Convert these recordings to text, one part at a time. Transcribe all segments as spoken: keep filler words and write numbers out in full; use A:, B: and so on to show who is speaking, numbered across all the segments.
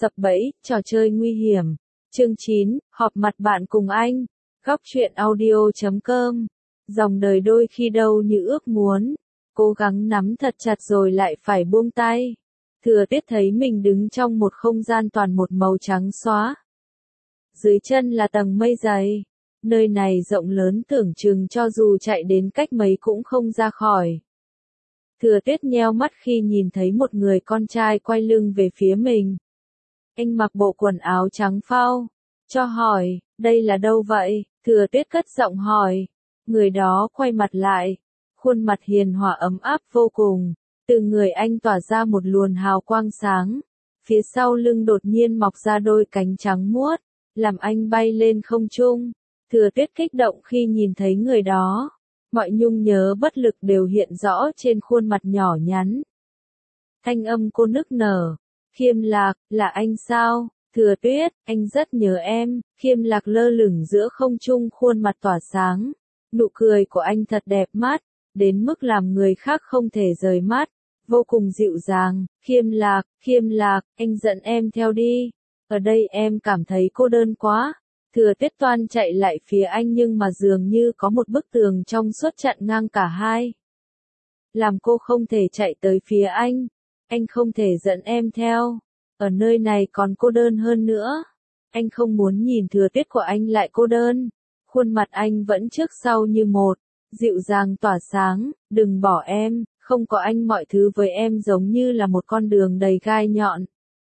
A: Sập bẫy, trò chơi nguy hiểm. Chương chín, họp mặt bạn cùng anh. Góc truyện audio chấm com. Dòng đời đôi khi đâu như ước muốn. Cố gắng nắm thật chặt rồi lại phải buông tay. Thừa Tuyết thấy mình đứng trong một không gian toàn một màu trắng xóa. Dưới chân là tầng mây dày. Nơi này rộng lớn tưởng chừng cho dù chạy đến cách mấy cũng không ra khỏi. Thừa Tuyết nheo mắt khi nhìn thấy một người con trai quay lưng về phía mình. Anh mặc bộ quần áo trắng phau. Cho hỏi, đây là đâu vậy? Thừa Tuyết cất giọng hỏi. Người đó quay mặt lại. Khuôn mặt hiền hòa ấm áp vô cùng. Từ người anh tỏa ra một luồng hào quang sáng. Phía sau lưng đột nhiên mọc ra đôi cánh trắng muốt, làm anh bay lên không trung. Thừa Tuyết kích động khi nhìn thấy người đó. Mọi nhung nhớ bất lực đều hiện rõ trên khuôn mặt nhỏ nhắn. Thanh âm cô nức nở. Khiêm Lạc, là anh sao? Thừa Tuyết, anh rất nhớ em. Khiêm Lạc lơ lửng giữa không trung, khuôn mặt tỏa sáng. Nụ cười của anh thật đẹp mắt, đến mức làm người khác không thể rời mắt. Vô cùng dịu dàng. Khiêm Lạc, Khiêm Lạc, anh dẫn em theo đi. Ở đây em cảm thấy cô đơn quá. Thừa Tuyết toan chạy lại phía anh nhưng mà dường như có một bức tường trong suốt chặn ngang cả hai. Làm cô không thể chạy tới phía anh. Anh không thể dẫn em theo. Ở nơi này còn cô đơn hơn nữa. Anh không muốn nhìn Thừa Tuyết của anh lại cô đơn. Khuôn mặt anh vẫn trước sau như một. Dịu dàng tỏa sáng. Đừng bỏ em. Không có anh mọi thứ với em giống như là một con đường đầy gai nhọn.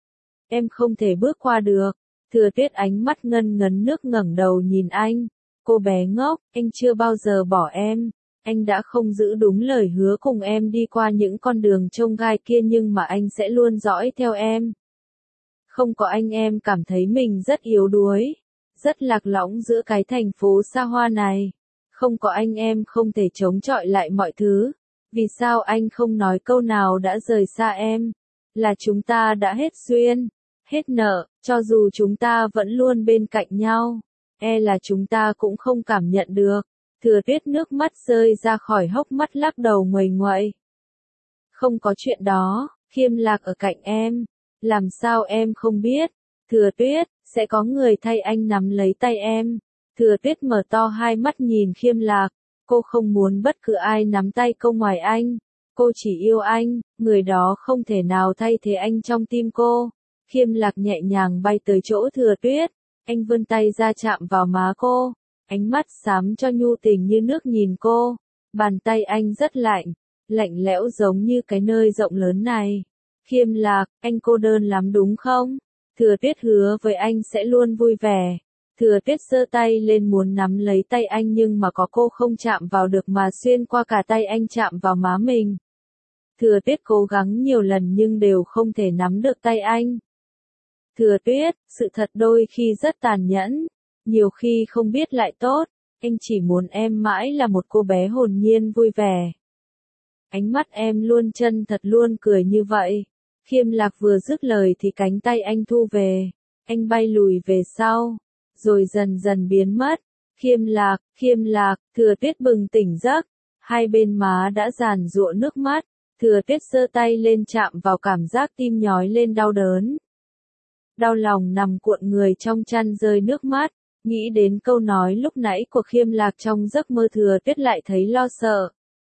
A: Em không thể bước qua được. Thừa Tuyết ánh mắt ngân ngấn nước ngẩng đầu nhìn anh. Cô bé ngốc, anh chưa bao giờ bỏ em. Anh đã không giữ đúng lời hứa cùng em đi qua những con đường chông gai kia nhưng mà anh sẽ luôn dõi theo em. Không có anh em cảm thấy mình rất yếu đuối. Rất lạc lõng giữa cái thành phố xa hoa này. Không có anh em không thể chống chọi lại mọi thứ. Vì sao anh không nói câu nào đã rời xa em? Là chúng ta đã hết duyên, hết nợ, cho dù chúng ta vẫn luôn bên cạnh nhau. E là chúng ta cũng không cảm nhận được. Thừa Tuyết nước mắt rơi ra khỏi hốc mắt lắc đầu nguầy nguậy. Không có chuyện đó, Khiêm Lạc ở cạnh em. Làm sao em không biết? Thừa Tuyết, sẽ có người thay anh nắm lấy tay em. Thừa Tuyết mở to hai mắt nhìn Khiêm Lạc. Cô không muốn bất cứ ai nắm tay cô ngoài anh. Cô chỉ yêu anh, người đó không thể nào thay thế anh trong tim cô. Khiêm Lạc nhẹ nhàng bay tới chỗ Thừa Tuyết. Anh vươn tay ra chạm vào má cô. Ánh mắt xám cho nhu tình như nước nhìn cô. Bàn tay anh rất lạnh, lạnh lẽo giống như cái nơi rộng lớn này. Khiêm Lạc, anh cô đơn lắm đúng không? Thừa Tuyết hứa với anh sẽ luôn vui vẻ. Thừa Tuyết giơ tay lên muốn nắm lấy tay anh nhưng mà có cô không chạm vào được mà xuyên qua cả tay anh chạm vào má mình. Thừa Tuyết cố gắng nhiều lần nhưng đều không thể nắm được tay anh. Thừa Tuyết, sự thật đôi khi rất tàn nhẫn, nhiều khi không biết lại tốt. Anh chỉ muốn em mãi là một cô bé hồn nhiên vui vẻ. Ánh mắt em luôn chân thật luôn cười như vậy. Khiêm Lạc vừa dứt lời thì cánh tay anh thu về. Anh bay lùi về sau, rồi dần dần biến mất. Khiêm Lạc, Khiêm Lạc, Thừa Tuyết bừng tỉnh giấc. Hai bên má đã giàn giụa nước mắt. Thừa Tuyết giơ tay lên chạm vào cảm giác tim nhói lên đau đớn. Đau lòng nằm cuộn người trong chăn rơi nước mắt. Nghĩ đến câu nói lúc nãy của Khiêm Lạc trong giấc mơ Thừa Tuyết lại thấy lo sợ.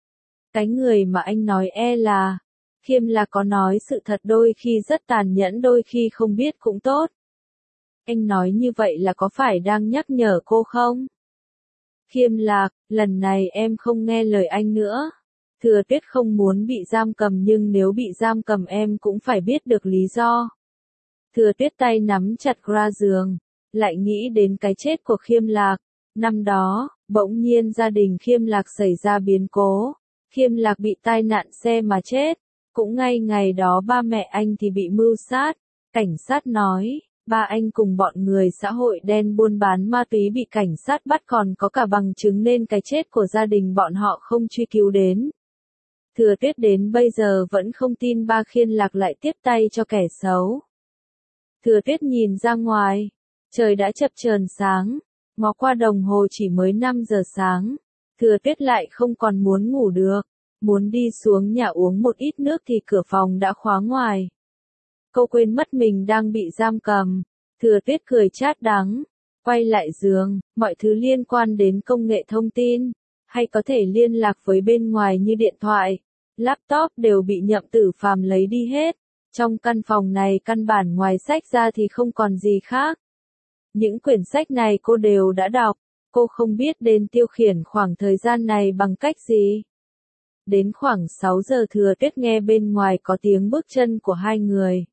A: Cái người mà anh nói e là... Khiêm Lạc có nói sự thật đôi khi rất tàn nhẫn đôi khi không biết cũng tốt. Anh nói như vậy là có phải đang nhắc nhở cô không? Khiêm Lạc, lần này em không nghe lời anh nữa. Thừa Tuyết không muốn bị giam cầm nhưng nếu bị giam cầm em cũng phải biết được lý do. Thừa Tuyết tay nắm chặt ra giường, lại nghĩ đến cái chết của Khiêm Lạc. Năm đó, bỗng nhiên gia đình Khiêm Lạc xảy ra biến cố. Khiêm Lạc bị tai nạn xe mà chết. Cũng ngay ngày đó ba mẹ anh thì bị mưu sát. Cảnh sát nói, ba anh cùng bọn người xã hội đen buôn bán ma túy bị cảnh sát bắt còn có cả bằng chứng nên cái chết của gia đình bọn họ không truy cứu đến. Thừa Tuyết đến bây giờ vẫn không tin ba Khiêm Lạc lại tiếp tay cho kẻ xấu. Thừa Tuyết nhìn ra ngoài, trời đã chập chờn sáng, ngó qua đồng hồ chỉ mới năm giờ sáng. Thừa Tuyết lại không còn muốn ngủ được, muốn đi xuống nhà uống một ít nước thì cửa phòng đã khóa ngoài. Cô quên mất mình đang bị giam cầm. Thừa Tuyết cười chát đắng. Quay lại giường, mọi thứ liên quan đến công nghệ thông tin, hay có thể liên lạc với bên ngoài như điện thoại, laptop đều bị Nhậm Tử Phàm lấy đi hết. Trong căn phòng này căn bản ngoài sách ra thì không còn gì khác. Những quyển sách này cô đều đã đọc, cô không biết đến tiêu khiển khoảng thời gian này bằng cách gì. Đến khoảng sáu giờ Thừa Tuyết nghe bên ngoài có tiếng bước chân của hai người.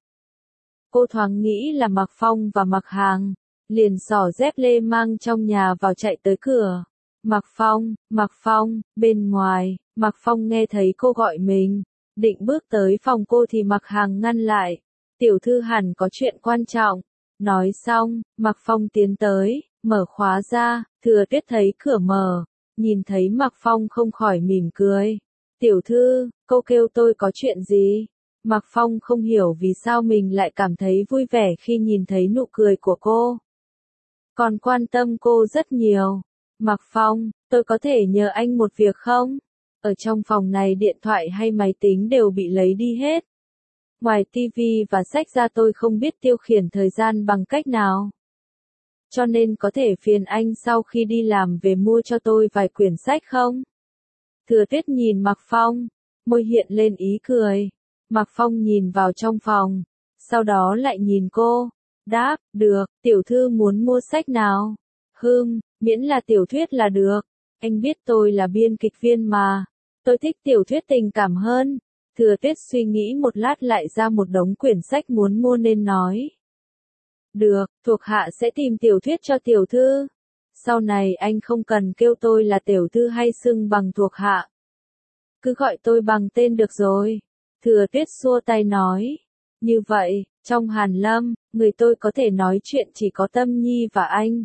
A: Cô thoáng nghĩ là Mạc Phong và Mạc Hàng, liền xỏ dép lê mang trong nhà vào chạy tới cửa. Mạc Phong, Mạc Phong, bên ngoài, Mạc Phong nghe thấy cô gọi mình, định bước tới phòng cô thì Mạc Hàng ngăn lại. Tiểu thư hẳn có chuyện quan trọng. Nói xong, Mạc Phong tiến tới, mở khóa ra, Thừa Tuyết thấy cửa mở, nhìn thấy Mạc Phong không khỏi mỉm cười. Tiểu thư, cô kêu tôi có chuyện gì? Mạc Phong không hiểu vì sao mình lại cảm thấy vui vẻ khi nhìn thấy nụ cười của cô. Còn quan tâm cô rất nhiều. Mạc Phong, tôi có thể nhờ anh một việc không? Ở trong phòng này điện thoại hay máy tính đều bị lấy đi hết. Ngoài tivi và sách ra tôi không biết tiêu khiển thời gian bằng cách nào. Cho nên có thể phiền anh sau khi đi làm về mua cho tôi vài quyển sách không? Thừa Tuyết nhìn Mạc Phong, môi hiện lên ý cười. Mạc Phong nhìn vào trong phòng, sau đó lại nhìn cô. Đáp, được, tiểu thư muốn mua sách nào? Hừm, miễn là tiểu thuyết là được. Anh biết tôi là biên kịch viên mà. Tôi thích tiểu thuyết tình cảm hơn. Thừa Tuyết suy nghĩ một lát lại ra một đống quyển sách muốn mua nên nói. Được, thuộc hạ sẽ tìm tiểu thuyết cho tiểu thư. Sau này anh không cần kêu tôi là tiểu thư hay xưng bằng thuộc hạ. Cứ gọi tôi bằng tên được rồi. Thừa Tuyết xua tay nói. Như vậy, trong Hàn Lâm, người tôi có thể nói chuyện chỉ có Tâm Nhi và anh.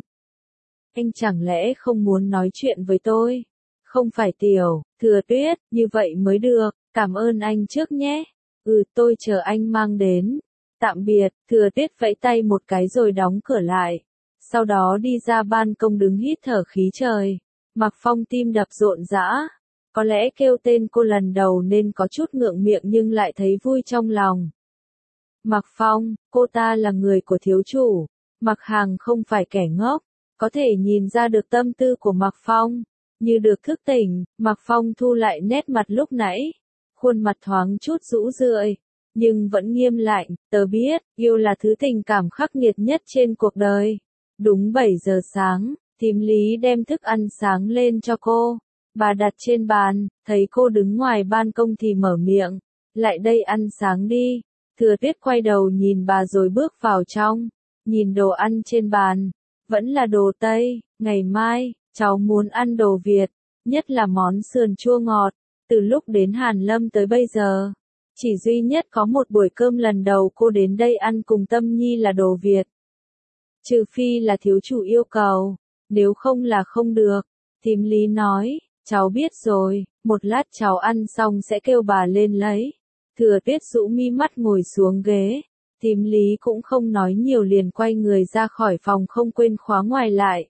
A: Anh chẳng lẽ không muốn nói chuyện với tôi? Không phải Tiểu, Thừa Tuyết, như vậy mới được, cảm ơn anh trước nhé. Ừ, tôi chờ anh mang đến. Tạm biệt, Thừa Tuyết vẫy tay một cái rồi đóng cửa lại. Sau đó đi ra ban công đứng hít thở khí trời. Mạc Phong tim đập rộn rã. Có lẽ kêu tên cô lần đầu nên có chút ngượng miệng nhưng lại thấy vui trong lòng. Mạc Phong, cô ta là người của thiếu chủ. Mạc Hàng không phải kẻ ngốc, có thể nhìn ra được tâm tư của Mạc Phong. Như được thức tỉnh, Mạc Phong thu lại nét mặt lúc nãy. Khuôn mặt thoáng chút rũ rượi, nhưng vẫn nghiêm lạnh. Tớ biết, yêu là thứ tình cảm khắc nghiệt nhất trên cuộc đời. Đúng bảy giờ sáng, thím Lý đem thức ăn sáng lên cho cô. Bà đặt trên bàn, thấy cô đứng ngoài ban công thì mở miệng. Lại đây ăn sáng đi. Thừa Tuyết quay đầu nhìn bà rồi bước vào trong. Nhìn đồ ăn trên bàn. Vẫn là đồ Tây. Ngày mai, cháu muốn ăn đồ Việt. Nhất là món sườn chua ngọt. Từ lúc đến Hàn Lâm tới bây giờ. Chỉ duy nhất có một buổi cơm lần đầu cô đến đây ăn cùng Tâm Nhi là đồ Việt. Trừ phi là thiếu chủ yêu cầu. Nếu không là không được. Thím Lý nói. Cháu biết rồi, một lát cháu ăn xong sẽ kêu bà lên lấy. Thừa Tuyết rũ mi mắt ngồi xuống ghế. Thím Lý cũng không nói nhiều liền quay người ra khỏi phòng không quên khóa ngoài lại.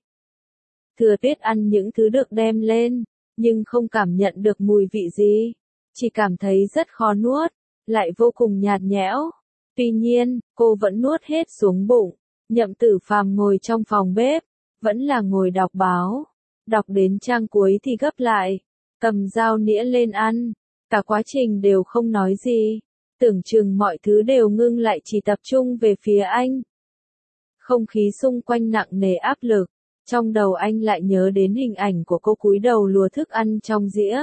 A: Thừa Tuyết ăn những thứ được đem lên, nhưng không cảm nhận được mùi vị gì. Chỉ cảm thấy rất khó nuốt, lại vô cùng nhạt nhẽo. Tuy nhiên, cô vẫn nuốt hết xuống bụng. Nhậm Tử Phàm ngồi trong phòng bếp, vẫn là ngồi đọc báo. Đọc đến trang cuối thì gấp lại, cầm dao nĩa lên ăn, cả quá trình đều không nói gì, tưởng chừng mọi thứ đều ngưng lại chỉ tập trung về phía anh. Không khí xung quanh nặng nề áp lực, trong đầu anh lại nhớ đến hình ảnh của cô cúi đầu lùa thức ăn trong dĩa.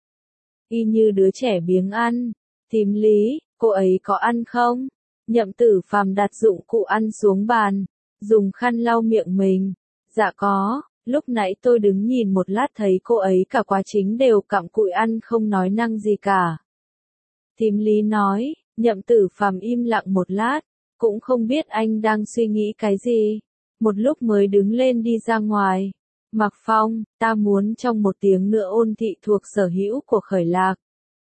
A: Y như đứa trẻ biếng ăn. Thím Lý, cô ấy có ăn không? Nhậm Tử Phàm đặt dụng cụ ăn xuống bàn, dùng khăn lau miệng mình. Dạ có. Lúc nãy tôi đứng nhìn một lát thấy cô ấy cả quá trình đều cặm cụi ăn không nói năng gì cả. Thím Lý nói. Nhậm Tử Phàm im lặng một lát, cũng không biết anh đang suy nghĩ cái gì. Một lúc mới đứng lên đi ra ngoài. Mạc Phong, ta muốn trong một tiếng nữa Ôn Thị thuộc sở hữu của Khởi Lạc.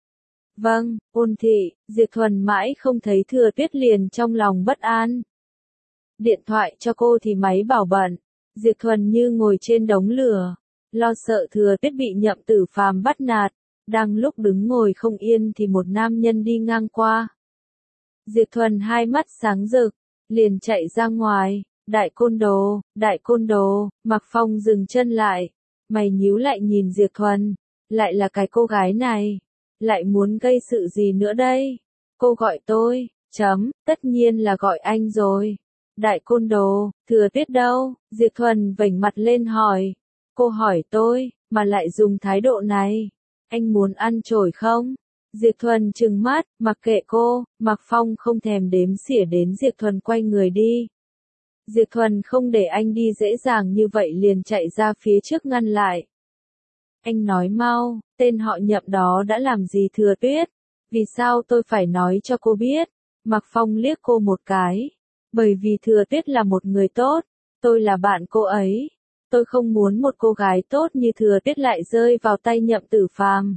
A: Vâng, Ôn Thị. Diệp Thuần mãi không thấy Thừa Tuyết liền trong lòng bất an. Điện thoại cho cô thì máy bảo bận. Diệp Thuần như ngồi trên đống lửa, lo sợ Thừa Tuyết bị Nhậm Tử Phàm bắt nạt. Đang lúc đứng ngồi không yên thì một nam nhân đi ngang qua. Diệp Thuần hai mắt sáng rực, liền chạy ra ngoài. Đại Côn Đồ, Đại Côn Đồ, Mạc Phong dừng chân lại, mày nhíu lại nhìn Diệp Thuần, lại là cái cô gái này, lại muốn gây sự gì nữa đây? Cô gọi tôi, chấm, tất nhiên là gọi anh rồi. Đại Côn Đồ, Thừa Tuyết đâu? Diệp Thuần vểnh mặt lên hỏi. Cô hỏi tôi, mà lại dùng thái độ này. Anh muốn ăn chổi không? Diệp Thuần trừng mắt, mặc kệ cô, Mạc Phong không thèm đếm xỉa đến Diệp Thuần quay người đi. Diệp Thuần không để anh đi dễ dàng như vậy liền chạy ra phía trước ngăn lại. Anh nói mau, tên họ Nhậm đó đã làm gì Thừa Tuyết? Vì sao tôi phải nói cho cô biết? Mạc Phong liếc cô một cái. Bởi vì Thừa Tuyết là một người tốt, tôi là bạn cô ấy. Tôi không muốn một cô gái tốt như Thừa Tuyết lại rơi vào tay Nhậm Tử Phàm.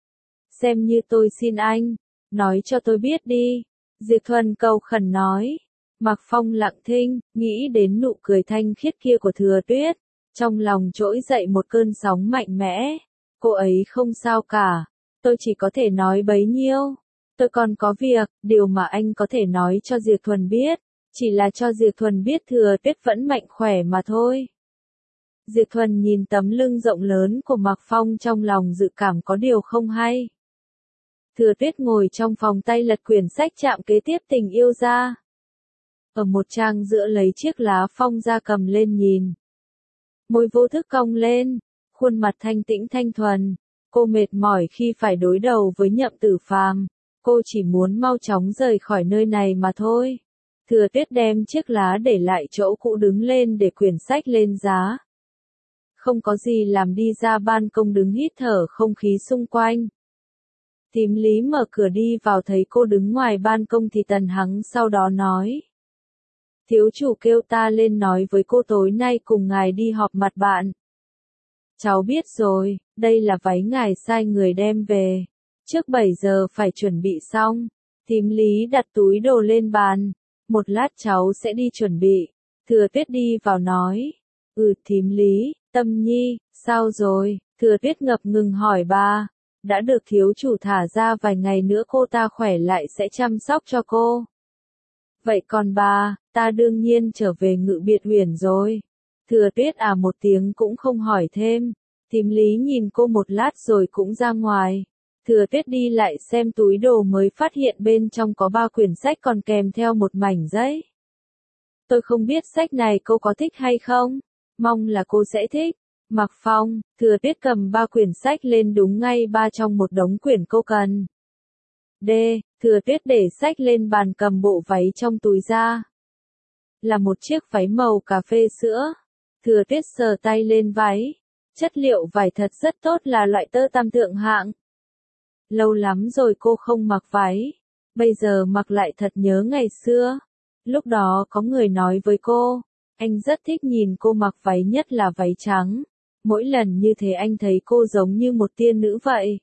A: Xem như tôi xin anh, nói cho tôi biết đi. Diệp Thuần cầu khẩn nói. Mạc Phong lặng thinh, nghĩ đến nụ cười thanh khiết kia của Thừa Tuyết, trong lòng trỗi dậy một cơn sóng mạnh mẽ. Cô ấy không sao cả, tôi chỉ có thể nói bấy nhiêu. Tôi còn có việc, điều mà anh có thể nói cho Diệp Thuần biết, chỉ là cho Diệp Thuần biết Thừa Tuyết vẫn mạnh khỏe mà thôi. Diệp Thuần nhìn tấm lưng rộng lớn của Mạc Phong trong lòng dự cảm có điều không hay. Thừa Tuyết ngồi trong phòng tay lật quyển sách chạm kế tiếp tình yêu ra. Ở một trang giữa lấy chiếc lá phong ra cầm lên nhìn. Môi vô thức cong lên, khuôn mặt thanh tĩnh thanh thuần. Cô mệt mỏi khi phải đối đầu với Nhậm Tử Phàm. Cô chỉ muốn mau chóng rời khỏi nơi này mà thôi. Thừa Tuyết đem chiếc lá để lại chỗ cũ đứng lên để quyển sách lên giá. Không có gì làm đi ra ban công đứng hít thở không khí xung quanh. Tím Lý mở cửa đi vào thấy cô đứng ngoài ban công thì Tần Hắng sau đó nói. Thiếu chủ kêu ta lên nói với cô tối nay cùng ngài đi họp mặt bạn. Cháu biết rồi, đây là váy ngài sai người đem về. Trước bảy giờ phải chuẩn bị xong. Tím Lý đặt túi đồ lên bàn. Một lát cháu sẽ đi chuẩn bị. Thừa Tuyết đi vào nói. Ừ Tím Lý, Tâm Nhi, sao rồi? Thừa Tuyết ngập ngừng hỏi bà. Đã được thiếu chủ thả ra vài ngày nữa cô ta khỏe lại sẽ chăm sóc cho cô. Vậy còn bà, ta đương nhiên trở về Ngự Biệt Uyển rồi. Thừa Tuyết à một tiếng cũng không hỏi thêm. Tím Lý nhìn cô một lát rồi cũng ra ngoài. Thừa Tuyết đi lại xem túi đồ mới phát hiện bên trong có ba quyển sách còn kèm theo một mảnh giấy. Tôi không biết sách này cô có thích hay không, mong là cô sẽ thích. Mạc Phong, Thừa Tuyết cầm ba quyển sách lên đúng ngay ba trong một đống quyển cô cần. D. Thừa Tuyết để sách lên bàn cầm bộ váy trong túi ra. Là một chiếc váy màu cà phê sữa. Thừa Tuyết sờ tay lên váy. Chất liệu vải thật rất tốt là loại tơ tam thượng hạng. Lâu lắm rồi cô không mặc váy. Bây giờ mặc lại thật nhớ ngày xưa. Lúc đó có người nói với cô. Anh rất thích nhìn cô mặc váy nhất là váy trắng. Mỗi lần như thế anh thấy cô giống như một tiên nữ vậy.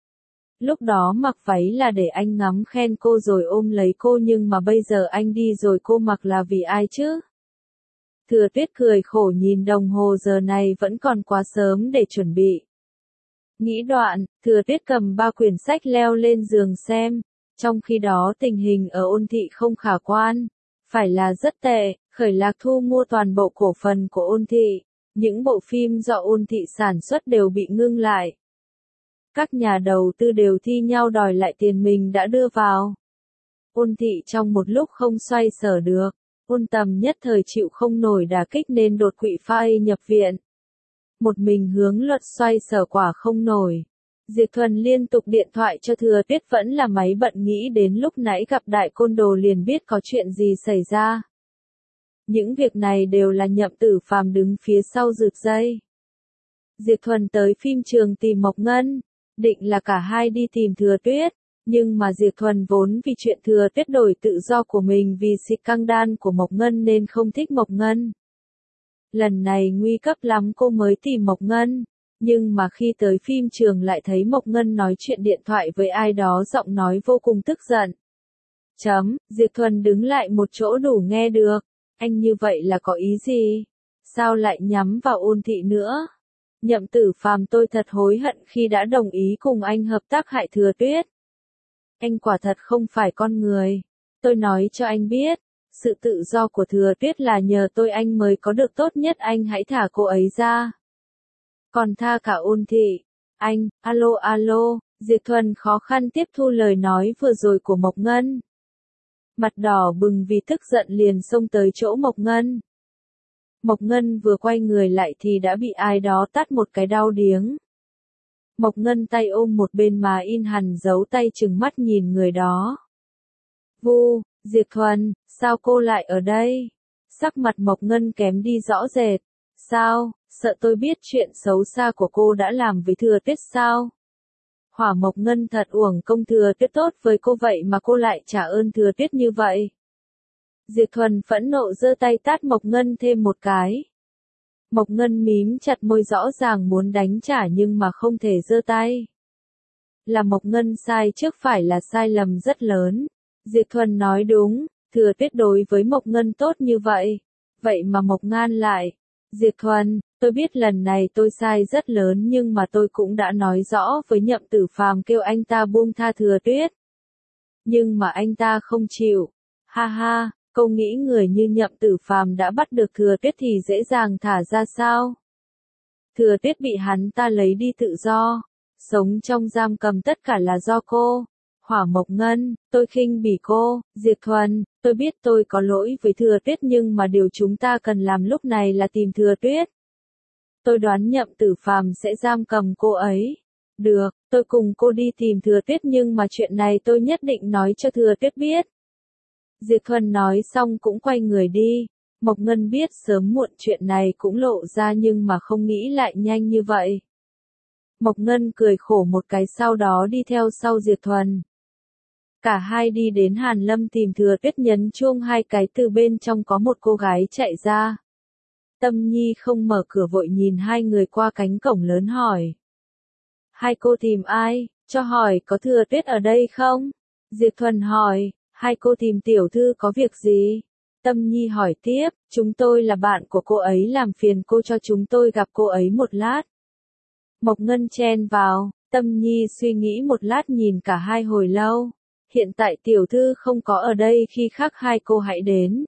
A: Lúc đó mặc váy là để anh ngắm khen cô rồi ôm lấy cô nhưng mà bây giờ anh đi rồi cô mặc là vì ai chứ? Thừa Tuyết cười khổ nhìn đồng hồ giờ này vẫn còn quá sớm để chuẩn bị. Nghĩ đoạn, Thừa Tuyết cầm ba quyển sách leo lên giường xem. Trong khi đó tình hình ở Ôn Thị không khả quan. Phải là rất tệ, Khởi Lạc thu mua toàn bộ cổ phần của Ôn Thị. Những bộ phim do Ôn Thị sản xuất đều bị ngưng lại. Các nhà đầu tư đều thi nhau đòi lại tiền mình đã đưa vào. Ôn Thị trong một lúc không xoay sở được. Ôn Tầm nhất thời chịu không nổi đả kích nên đột quỵ phai nhập viện. Một mình Hướng Luật xoay sở quả không nổi. Diệp Thuần liên tục điện thoại cho Thừa Tuyết vẫn là máy bận nghĩ đến lúc nãy gặp Đại Côn Đồ liền biết có chuyện gì xảy ra. Những việc này đều là Nhậm Tử Phàm đứng phía sau rực dây. Diệp Thuần tới phim trường tìm Mộc Ngân, định là cả hai đi tìm Thừa Tuyết, nhưng mà Diệp Thuần vốn vì chuyện Thừa Tuyết đổi tự do của mình vì xịt căng đan của Mộc Ngân nên không thích Mộc Ngân. Lần này nguy cấp lắm cô mới tìm Mộc Ngân, nhưng mà khi tới phim trường lại thấy Mộc Ngân nói chuyện điện thoại với ai đó giọng nói vô cùng tức giận. Chấm, Diệp Thuần đứng lại một chỗ đủ nghe được. Anh như vậy là có ý gì? Sao lại nhắm vào Ôn Thị nữa? Nhậm Tử Phàm tôi thật hối hận khi đã đồng ý cùng anh hợp tác hại Thừa Tuyết. Anh quả thật không phải con người. Tôi nói cho anh biết, sự tự do của Thừa Tuyết là nhờ tôi anh mới có được, tốt nhất anh hãy thả cô ấy ra. Còn tha cả Ôn Thị. Anh, alo alo, Diệp Thuần khó khăn tiếp thu lời nói vừa rồi của Mộc Ngân. Mặt đỏ bừng vì tức giận liền xông tới chỗ Mộc Ngân. Mộc Ngân vừa quay người lại thì đã bị ai đó tát một cái đau điếng. Mộc Ngân tay ôm một bên má in hằn dấu tay trừng mắt nhìn người đó. Vu, Diệp Thuần, sao cô lại ở đây? Sắc mặt Mộc Ngân kém đi rõ rệt. Sao, sợ tôi biết chuyện xấu xa của cô đã làm với Thừa Tuyết sao? Hỏa Mộc Ngân thật uổng công, Thừa Tuyết tốt với cô vậy mà cô lại trả ơn Thừa Tuyết như vậy. Diệp Thuần phẫn nộ giơ tay tát Mộc Ngân thêm một cái. Mộc Ngân mím chặt môi, rõ ràng muốn đánh trả nhưng mà không thể giơ tay. Là Mộc Ngân sai trước phải là sai lầm rất lớn. Diệp Thuần nói đúng, Thừa Tuyết đối với Mộc Ngân tốt như vậy. Vậy mà Mộc Ngan lại. Diệp Thuần, tôi biết lần này tôi sai rất lớn nhưng mà tôi cũng đã nói rõ với Nhậm Tử Phàm kêu anh ta buông tha Thừa Tuyết. Nhưng mà anh ta không chịu. Ha ha, cô nghĩ người như Nhậm Tử Phàm đã bắt được Thừa Tuyết thì dễ dàng thả ra sao? Thừa Tuyết bị hắn ta lấy đi tự do. Sống trong giam cầm tất cả là do cô. Hỏa Mộc Ngân, tôi khinh bỉ cô. Diệp Thuần, tôi biết tôi có lỗi với Thừa Tuyết nhưng mà điều chúng ta cần làm lúc này là tìm Thừa Tuyết. Tôi đoán Nhậm Tử Phàm sẽ giam cầm cô ấy. Được, tôi cùng cô đi tìm Thừa Tuyết nhưng mà chuyện này tôi nhất định nói cho Thừa Tuyết biết. Diệp Thuần nói xong cũng quay người đi. Mộc Ngân biết sớm muộn chuyện này cũng lộ ra nhưng mà không nghĩ lại nhanh như vậy. Mộc Ngân cười khổ một cái sau đó đi theo sau Diệp Thuần. Cả hai đi đến Hàn Lâm tìm Thừa Tuyết, nhấn chuông hai cái, từ bên trong có một cô gái chạy ra. Tâm Nhi không mở cửa vội nhìn hai người qua cánh cổng lớn hỏi. Hai cô tìm ai, cho hỏi có Thừa Tuyết ở đây không? Diệp Thuần hỏi, hai cô tìm tiểu thư có việc gì? Tâm Nhi hỏi tiếp, chúng tôi là bạn của cô ấy, làm phiền cô cho chúng tôi gặp cô ấy một lát. Mộc Ngân chen vào, Tâm Nhi suy nghĩ một lát nhìn cả hai hồi lâu. Hiện tại tiểu thư không có ở đây, khi khác hai cô hãy đến.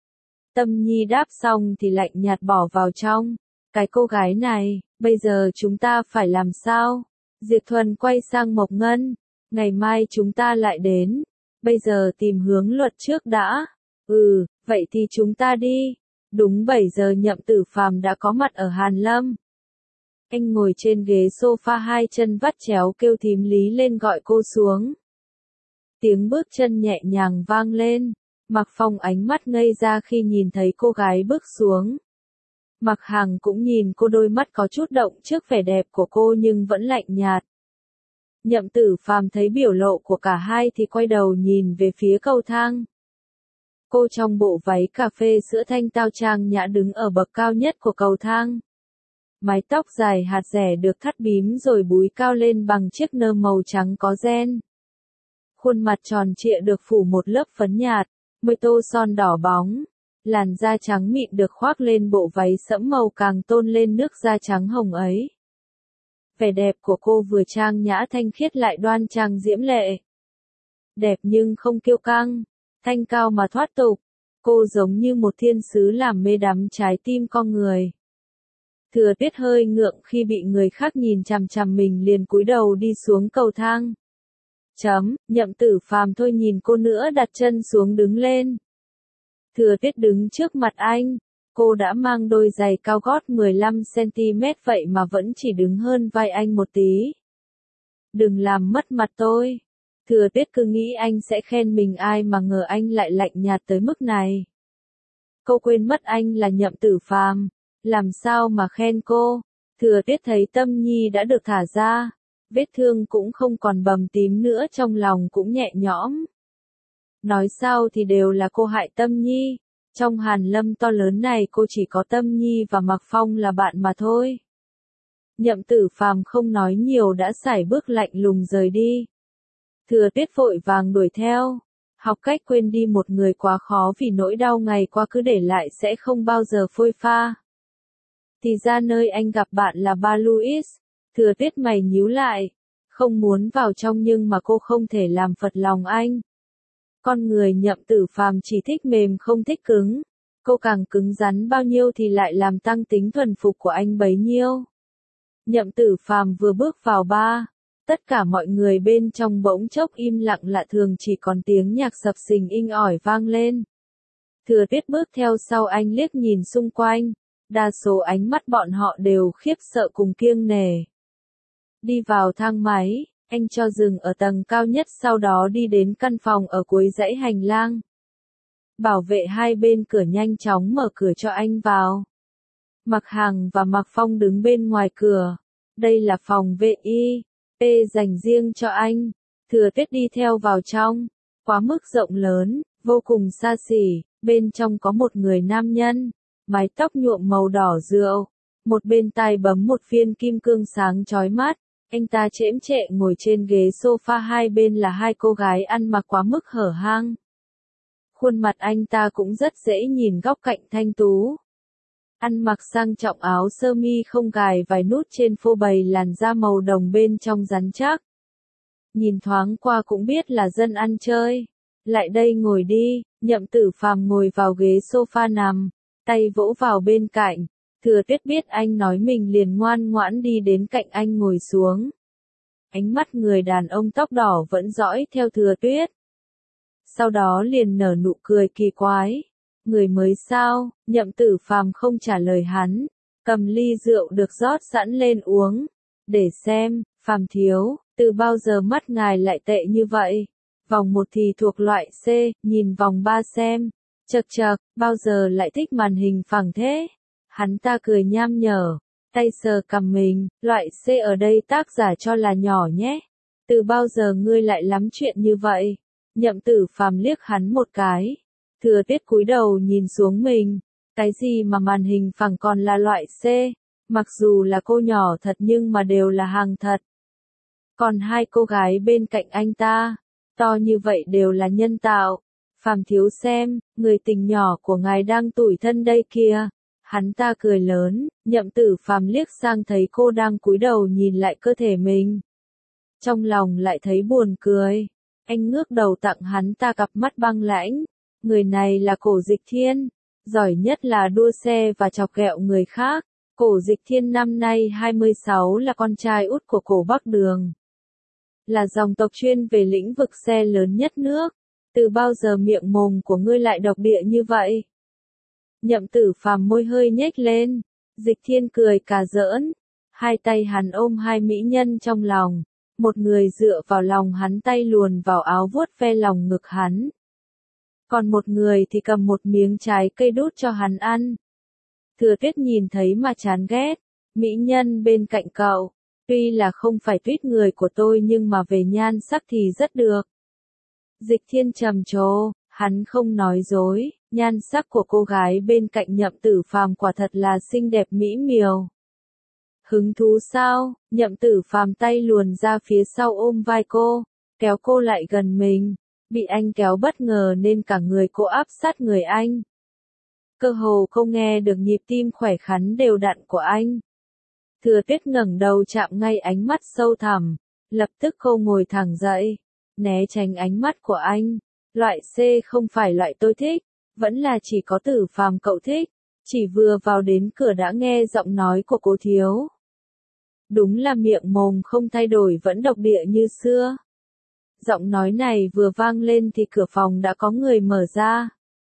A: Tâm Nhi đáp xong thì lạnh nhạt bỏ vào trong. Cái cô gái này, bây giờ chúng ta phải làm sao? Diệp Thuần quay sang Mộc Ngân. Ngày mai chúng ta lại đến. Bây giờ tìm hướng luật trước đã. Ừ, vậy thì chúng ta đi. Đúng bảy giờ Nhậm Tử Phàm đã có mặt ở Hàn Lâm. Anh ngồi trên ghế sofa hai chân vắt chéo kêu thím Lý lên gọi cô xuống. Tiếng bước chân nhẹ nhàng vang lên. Mạc Phong ánh mắt ngây ra khi nhìn thấy cô gái bước xuống. Mạc Hằng cũng nhìn cô, đôi mắt có chút động trước vẻ đẹp của cô nhưng vẫn lạnh nhạt. Nhậm Tử Phàm thấy biểu lộ của cả hai thì quay đầu nhìn về phía cầu thang. Cô trong bộ váy cà phê sữa thanh tao trang nhã đứng ở bậc cao nhất của cầu thang. Mái tóc dài hạt rẻ được thắt bím rồi búi cao lên bằng chiếc nơ màu trắng có ren. Khuôn mặt tròn trịa được phủ một lớp phấn nhạt, môi tô son đỏ bóng. Làn da trắng mịn được khoác lên bộ váy sẫm màu càng tôn lên nước da trắng hồng ấy. Vẻ đẹp của cô vừa trang nhã thanh khiết lại đoan trang diễm lệ. Đẹp nhưng không kiêu căng, thanh cao mà thoát tục. Cô giống như một thiên sứ làm mê đắm trái tim con người. Thừa Tuyết hơi ngượng khi bị người khác nhìn chằm chằm mình, liền cúi đầu đi xuống cầu thang. Chấm, Nhậm Tử Phàm thôi nhìn cô nữa đặt chân xuống đứng lên. Thừa Tuyết đứng trước mặt anh. Cô đã mang đôi giày cao gót mười lăm xăng ti mét vậy mà vẫn chỉ đứng hơn vai anh một tí. Đừng làm mất mặt tôi. Thừa Tuyết cứ nghĩ anh sẽ khen mình, ai mà ngờ anh lại lạnh nhạt tới mức này. Cô quên mất anh là Nhậm Tử Phàm, làm sao mà khen cô. Thừa Tuyết thấy Tâm Nhi đã được thả ra, vết thương cũng không còn bầm tím nữa, trong lòng cũng nhẹ nhõm. Nói sao thì đều là cô hại Tâm Nhi. Trong Hàn Lâm to lớn này cô chỉ có Tâm Nhi và Mạc Phong là bạn mà thôi. Nhậm Tử Phàm không nói nhiều đã sải bước lạnh lùng rời đi. Thừa Tuyết vội vàng đuổi theo. Học cách quên đi một người quá khó, vì nỗi đau ngày qua cứ để lại sẽ không bao giờ phôi pha. Thì ra nơi anh gặp bạn là Ba Louis. Thừa Tuyết mày nhíu lại. Không muốn vào trong nhưng mà cô không thể làm phật lòng anh. Con người Nhậm Tử Phàm chỉ thích mềm không thích cứng. Cô càng cứng rắn bao nhiêu thì lại làm tăng tính thuần phục của anh bấy nhiêu. Nhậm Tử Phàm vừa bước vào ba, tất cả mọi người bên trong bỗng chốc im lặng lạ thường, chỉ còn tiếng nhạc sập sình inh ỏi vang lên. Thừa Tuyết bước theo sau anh liếc nhìn xung quanh, đa số ánh mắt bọn họ đều khiếp sợ cùng kiêng nể. Đi vào thang máy, anh cho dừng ở tầng cao nhất, sau đó đi đến căn phòng ở cuối dãy hành lang. Bảo vệ hai bên cửa nhanh chóng mở cửa cho anh vào. Mặc Hằng và Mạc Phong đứng bên ngoài cửa. Đây là phòng vê i pê dành riêng cho anh. Thừa Tuyết đi theo vào trong. Quá mức rộng lớn, vô cùng xa xỉ. Bên trong có một người nam nhân, mái tóc nhuộm màu đỏ rượu. Một bên tai bấm một viên kim cương sáng chói mắt. Anh ta chễm chệ ngồi trên ghế sofa, hai bên là hai cô gái ăn mặc quá mức hở hang. Khuôn mặt anh ta cũng rất dễ nhìn, góc cạnh thanh tú. Ăn mặc sang trọng, áo sơ mi không gài vài nút trên phô bày làn da màu đồng bên trong rắn chắc. Nhìn thoáng qua cũng biết là dân ăn chơi. Lại đây ngồi đi. Nhậm Tử Phàm ngồi vào ghế sofa nằm, tay vỗ vào bên cạnh. Thừa Tuyết biết anh nói mình liền ngoan ngoãn đi đến cạnh anh ngồi xuống. Ánh mắt người đàn ông tóc đỏ vẫn dõi theo Thừa Tuyết. Sau đó liền nở nụ cười kỳ quái. Người mới sao? Nhậm Tử Phàm không trả lời hắn, cầm ly rượu được rót sẵn lên uống. Để xem, Phàm thiếu, từ bao giờ mắt ngài lại tệ như vậy? Vòng một thì thuộc loại C, nhìn vòng ba xem. Chậc chậc, bao giờ lại thích màn hình phẳng thế? Hắn ta cười nham nhở, tay sờ cằm mình, loại C ở đây tác giả cho là nhỏ nhé. Từ bao giờ ngươi lại lắm chuyện như vậy? Nhậm Tử Phàm liếc hắn một cái. Thừa Tuyết cúi đầu nhìn xuống mình. Cái gì mà màn hình phẳng còn là loại C? Mặc dù là cô nhỏ thật nhưng mà đều là hàng thật. Còn hai cô gái bên cạnh anh ta, to như vậy đều là nhân tạo. Phàm thiếu xem, người tình nhỏ của ngài đang tủi thân đây kìa. Hắn ta cười lớn. Nhậm Tử Phàm liếc sang thấy cô đang cúi đầu nhìn lại cơ thể mình. Trong lòng lại thấy buồn cười. Anh ngước đầu tặng hắn ta cặp mắt băng lãnh. Người này là Cổ Dịch Thiên, giỏi nhất là đua xe và chọc ghẹo người khác. Cổ Dịch Thiên năm nay hai mươi sáu, là con trai út của Cổ Bắc Đường. Là dòng tộc chuyên về lĩnh vực xe lớn nhất nước. Từ bao giờ miệng mồm của ngươi lại độc địa như vậy? Nhậm Tử Phàm môi hơi nhếch lên. Dịch Thiên cười cà giỡn. Hai tay hắn ôm hai mỹ nhân trong lòng. Một người dựa vào lòng hắn, tay luồn vào áo vuốt ve lòng ngực hắn. Còn một người thì cầm một miếng trái cây đút cho hắn ăn. Thừa Tuyết nhìn thấy mà chán ghét. Mỹ nhân bên cạnh cậu, tuy là không phải tuyết người của tôi nhưng mà về nhan sắc thì rất được. Dịch Thiên trầm trồ, hắn không nói dối, nhan sắc của cô gái bên cạnh Nhậm Tử Phàm quả thật là xinh đẹp mỹ miều. Hứng thú sao? Nhậm Tử Phàm tay luồn ra phía sau ôm vai cô, kéo cô lại gần mình. Bị anh kéo bất ngờ nên cả người cô áp sát người anh. Cơ hồ không nghe được nhịp tim khỏe khoắn đều đặn của anh. Thừa Tuyết ngẩng đầu chạm ngay ánh mắt sâu thẳm, lập tức cô ngồi thẳng dậy, né tránh ánh mắt của anh. Loại C không phải loại tôi thích, vẫn là chỉ có Tử Phàm cậu thích. Chỉ vừa vào đến cửa đã nghe giọng nói của cô thiếu. Đúng là miệng mồm không thay đổi, vẫn độc địa như xưa. Giọng nói này vừa vang lên thì cửa phòng đã có người mở ra.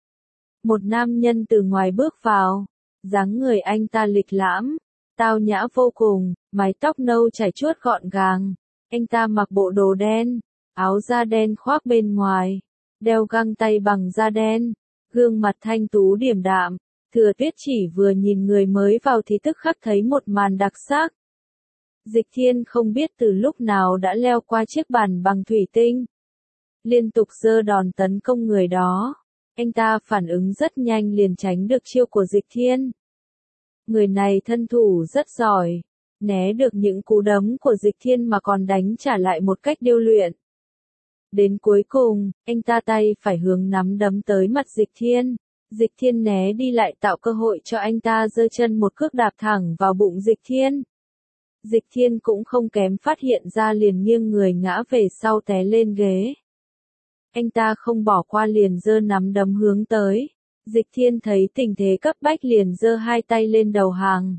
A: Một nam nhân từ ngoài bước vào. Dáng người anh ta lịch lãm, tao nhã vô cùng, mái tóc nâu chảy chuốt gọn gàng. Anh ta mặc bộ đồ đen, áo da đen khoác bên ngoài, đeo găng tay bằng da đen, gương mặt thanh tú điềm đạm. Thừa Tuyết chỉ vừa nhìn người mới vào thì tức khắc thấy một màn đặc sắc. Dịch Thiên không biết từ lúc nào đã leo qua chiếc bàn bằng thủy tinh, liên tục giơ đòn tấn công người đó. Anh ta phản ứng rất nhanh liền tránh được chiêu của Dịch Thiên. Người này thân thủ rất giỏi, né được những cú đấm của Dịch Thiên mà còn đánh trả lại một cách điêu luyện. Đến cuối cùng, anh ta tay phải hướng nắm đấm tới mặt Dịch Thiên. Dịch Thiên né đi lại tạo cơ hội cho anh ta giơ chân một cước đạp thẳng vào bụng Dịch Thiên. Dịch Thiên cũng không kém phát hiện ra liền nghiêng người ngã về sau té lên ghế. Anh ta không bỏ qua liền giơ nắm đấm hướng tới. Dịch Thiên thấy tình thế cấp bách liền giơ hai tay lên đầu hàng.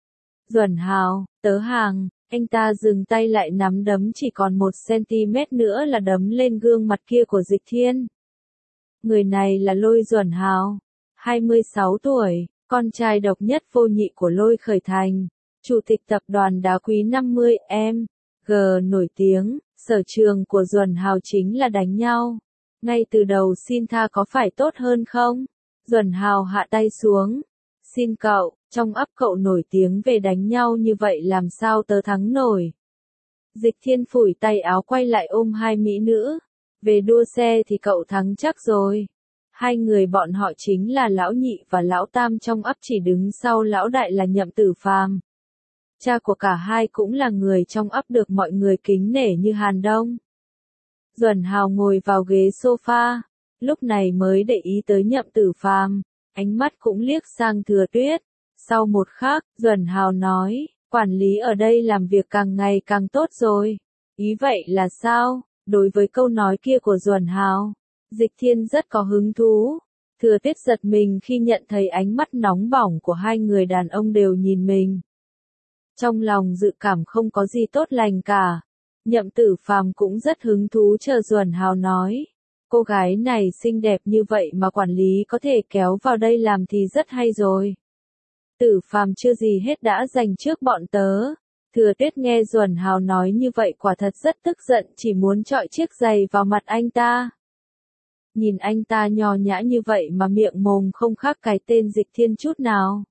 A: Duẩn Hào, tớ hàng, anh ta dừng tay lại nắm đấm chỉ còn một xăng-ti-mét nữa là đấm lên gương mặt kia của Dịch Thiên. Người này là Lôi Duẩn Hào, hai mươi sáu tuổi, con trai độc nhất vô nhị của Lôi Khởi Thành, chủ tịch tập đoàn đá quý năm mươi em giê nổi tiếng, sở trường của Duẩn Hào chính là đánh nhau. Ngay từ đầu xin tha có phải tốt hơn không? Duẩn Hào hạ tay xuống. Xin cậu, trong ấp cậu nổi tiếng về đánh nhau như vậy làm sao tớ thắng nổi? Dịch Thiên phủi tay áo quay lại ôm hai mỹ nữ. Về đua xe thì cậu thắng chắc rồi. Hai người bọn họ chính là lão nhị và lão tam trong ấp, chỉ đứng sau lão đại là Nhậm Tử Phàm. Cha của cả hai cũng là người trong ấp được mọi người kính nể như Hàn Đông. Duẩn Hào ngồi vào ghế sofa, lúc này mới để ý tới Nhậm Tử Phàm, ánh mắt cũng liếc sang Thừa Tuyết. Sau một khắc, Duẩn Hào nói, quản lý ở đây làm việc càng ngày càng tốt rồi. Ý vậy là sao? Đối với câu nói kia của Duẩn Hào, Dịch Thiên rất có hứng thú. Thừa Tuyết giật mình khi nhận thấy ánh mắt nóng bỏng của hai người đàn ông đều nhìn mình. Trong lòng dự cảm không có gì tốt lành cả. Nhậm Tử Phàm cũng rất hứng thú chờ Duẩn Hào nói. Cô gái này xinh đẹp như vậy mà quản lý có thể kéo vào đây làm thì rất hay rồi. Tử Phàm chưa gì hết đã giành trước bọn tớ. Thừa Tuyết nghe Duẩn Hào nói như vậy quả thật rất tức giận, chỉ muốn chọi chiếc giày vào mặt anh ta. Nhìn anh ta nho nhã như vậy mà miệng mồm không khác cái tên Dịch Thiên chút nào.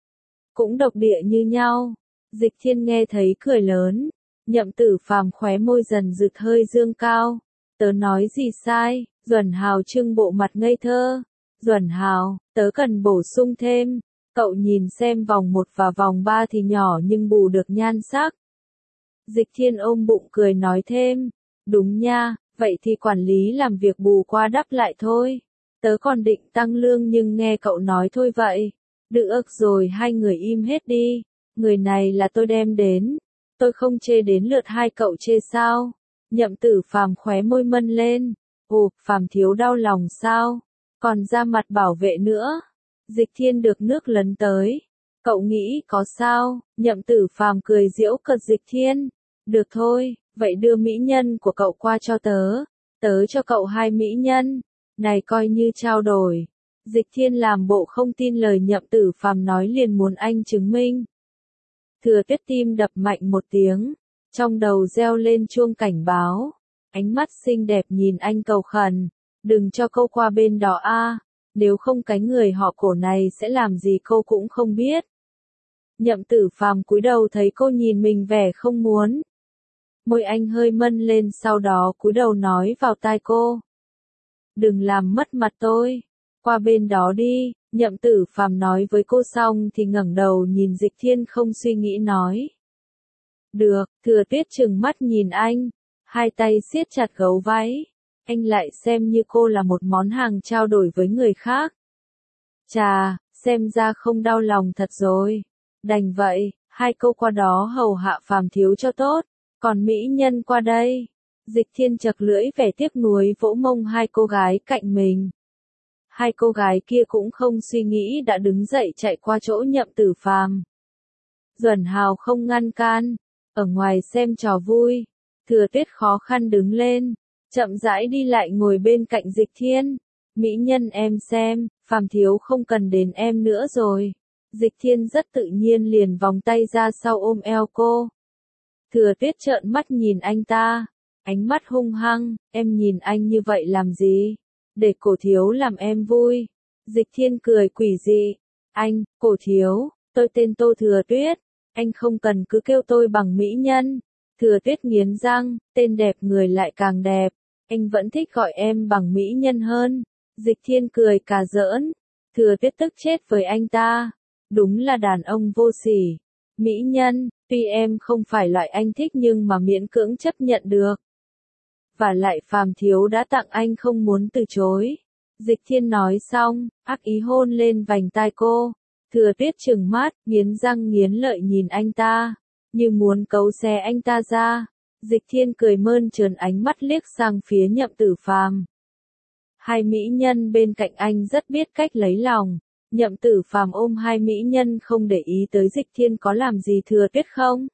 A: Cũng độc địa như nhau. Dịch Thiên nghe thấy cười lớn. Nhậm Tử Phàm khóe môi dần rực hơi dương cao. Tớ nói gì sai? Duẩn Hào trưng bộ mặt ngây thơ. Duẩn Hào, tớ cần bổ sung thêm. Cậu nhìn xem vòng một và vòng ba thì nhỏ nhưng bù được nhan sắc. Dịch Thiên ôm bụng cười nói thêm. Đúng nha, vậy thì quản lý làm việc bù qua đắp lại thôi. Tớ còn định tăng lương nhưng nghe cậu nói thôi vậy. Được rồi, hai người im hết đi. Người này là tôi đem đến. Tôi không chê đến lượt hai cậu chê sao? Nhậm Tử Phàm khóe môi mân lên. Ồ, Phàm thiếu đau lòng sao? Còn ra mặt bảo vệ nữa. Dịch Thiên được nước lấn tới. Cậu nghĩ có sao? Nhậm Tử Phàm cười giễu cợt Dịch Thiên. Được thôi, vậy đưa mỹ nhân của cậu qua cho tớ. Tớ cho cậu hai mỹ nhân. Này coi như trao đổi. Dịch Thiên làm bộ không tin lời Nhậm Tử Phàm nói liền muốn anh chứng minh. Thừa Tuyết tim đập mạnh một tiếng. Trong đầu reo lên chuông cảnh báo. Ánh mắt xinh đẹp nhìn anh cầu khẩn. Đừng cho câu qua bên đó a. Nếu không cái người họ cổ này sẽ làm gì cô cũng không biết. Nhậm Tử Phàm cúi đầu thấy cô nhìn mình vẻ không muốn. Môi anh hơi mân lên sau đó cúi đầu nói vào tai cô. Đừng làm mất mặt tôi. Qua bên đó đi. Nhậm Tử Phàm nói với cô xong thì ngẩng đầu nhìn Dịch Thiên không suy nghĩ nói. Được, Thừa Tuyết trừng mắt nhìn anh. Hai tay siết chặt gấu váy. Anh lại xem như cô là một món hàng trao đổi với người khác. Chà, xem ra không đau lòng thật rồi. Đành vậy, hai câu qua đó hầu hạ Phàm thiếu cho tốt. Còn mỹ nhân qua đây. Dịch Thiên chật lưỡi vẻ tiếc nuối vỗ mông hai cô gái cạnh mình. Hai cô gái kia cũng không suy nghĩ đã đứng dậy chạy qua chỗ Nhậm Tử Phàm. Duẩn Hào không ngăn can. Ở ngoài xem trò vui. Thừa Tuyết khó khăn đứng lên. Chậm rãi đi lại ngồi bên cạnh Dịch Thiên. Mỹ nhân em xem, Phàm thiếu không cần đến em nữa rồi. Dịch Thiên rất tự nhiên liền vòng tay ra sau ôm eo cô. Thừa Tuyết trợn mắt nhìn anh ta. Ánh mắt hung hăng, em nhìn anh như vậy làm gì? Để cổ thiếu làm em vui. Dịch Thiên cười quỷ dị. Anh, cổ thiếu, tôi tên Tô Thừa Tuyết. Anh không cần cứ kêu tôi bằng mỹ nhân. Thừa Tuyết nghiến răng, tên đẹp người lại càng đẹp. Anh vẫn thích gọi em bằng mỹ nhân hơn. Dịch Thiên cười cà giỡn. Thừa Tuyết tức chết với anh ta. Đúng là đàn ông vô sỉ. Mỹ nhân, tuy em không phải loại anh thích nhưng mà miễn cưỡng chấp nhận được. Và lại Phàm thiếu đã tặng anh không muốn từ chối. Dịch Thiên nói xong, ác ý hôn lên vành tai cô. Thừa Tuyết trừng mắt, nghiến răng nghiến lợi nhìn anh ta. Như muốn cấu xé anh ta ra. Dịch Thiên cười mơn trớn ánh mắt liếc sang phía Nhậm Tử Phàm. Hai mỹ nhân bên cạnh anh rất biết cách lấy lòng. Nhậm Tử Phàm ôm hai mỹ nhân không để ý tới Dịch Thiên có làm gì Thừa Tuyết không?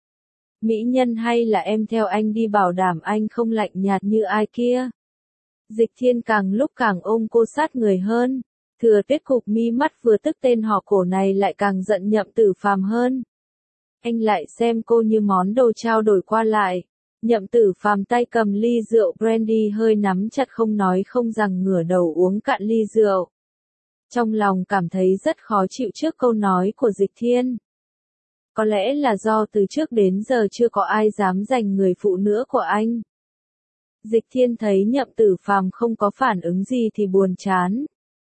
A: Mỹ nhân hay là em theo anh đi bảo đảm anh không lạnh nhạt như ai kia? Dịch Thiên càng lúc càng ôm cô sát người hơn. Thừa Tuyết cụp mi mắt vừa tức tên họ cổ này lại càng giận Nhậm Tử Phàm hơn. Anh lại xem cô như món đồ trao đổi qua lại. Nhậm Tử Phàm tay cầm ly rượu brandy hơi nắm chặt không nói không rằng ngửa đầu uống cạn ly rượu. Trong lòng cảm thấy rất khó chịu trước câu nói của Dịch Thiên. Có lẽ là do từ trước đến giờ chưa có ai dám giành người phụ nữ của anh. Dịch Thiên thấy Nhậm Tử Phàm không có phản ứng gì thì buồn chán.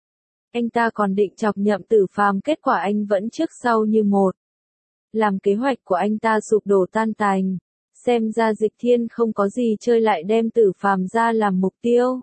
A: Anh ta còn định chọc Nhậm Tử Phàm, kết quả anh vẫn trước sau như một. Làm kế hoạch của anh ta sụp đổ tan tành. Xem ra Dịch Thiên không có gì chơi lại đem Tử Phàm ra làm mục tiêu.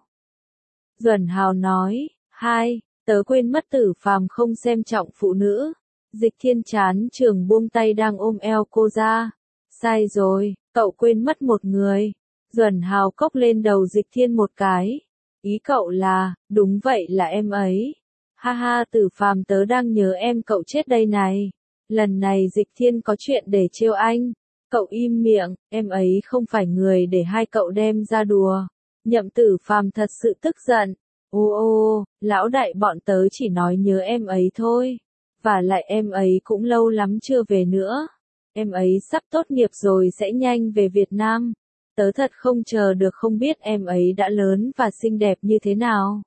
A: Duẩn Hào nói, hai, tớ quên mất Tử Phàm không xem trọng phụ nữ. Dịch Thiên chán trường buông tay đang ôm eo cô ra. Sai rồi, cậu quên mất một người. Duẩn Hào cốc lên đầu Dịch Thiên một cái. Ý cậu là, đúng vậy là em ấy. Ha ha, Tử Phàm tớ đang nhớ em cậu chết đây này. Lần này Dịch Thiên có chuyện để trêu anh. Cậu im miệng, em ấy không phải người để hai cậu đem ra đùa. Nhậm Tử Phàm thật sự tức giận. Ô ô, lão đại bọn tớ chỉ nói nhớ em ấy thôi. Và lại em ấy cũng lâu lắm chưa về nữa. Em ấy sắp tốt nghiệp rồi sẽ nhanh về Việt Nam. Tớ thật không chờ được, không biết em ấy đã lớn và xinh đẹp như thế nào.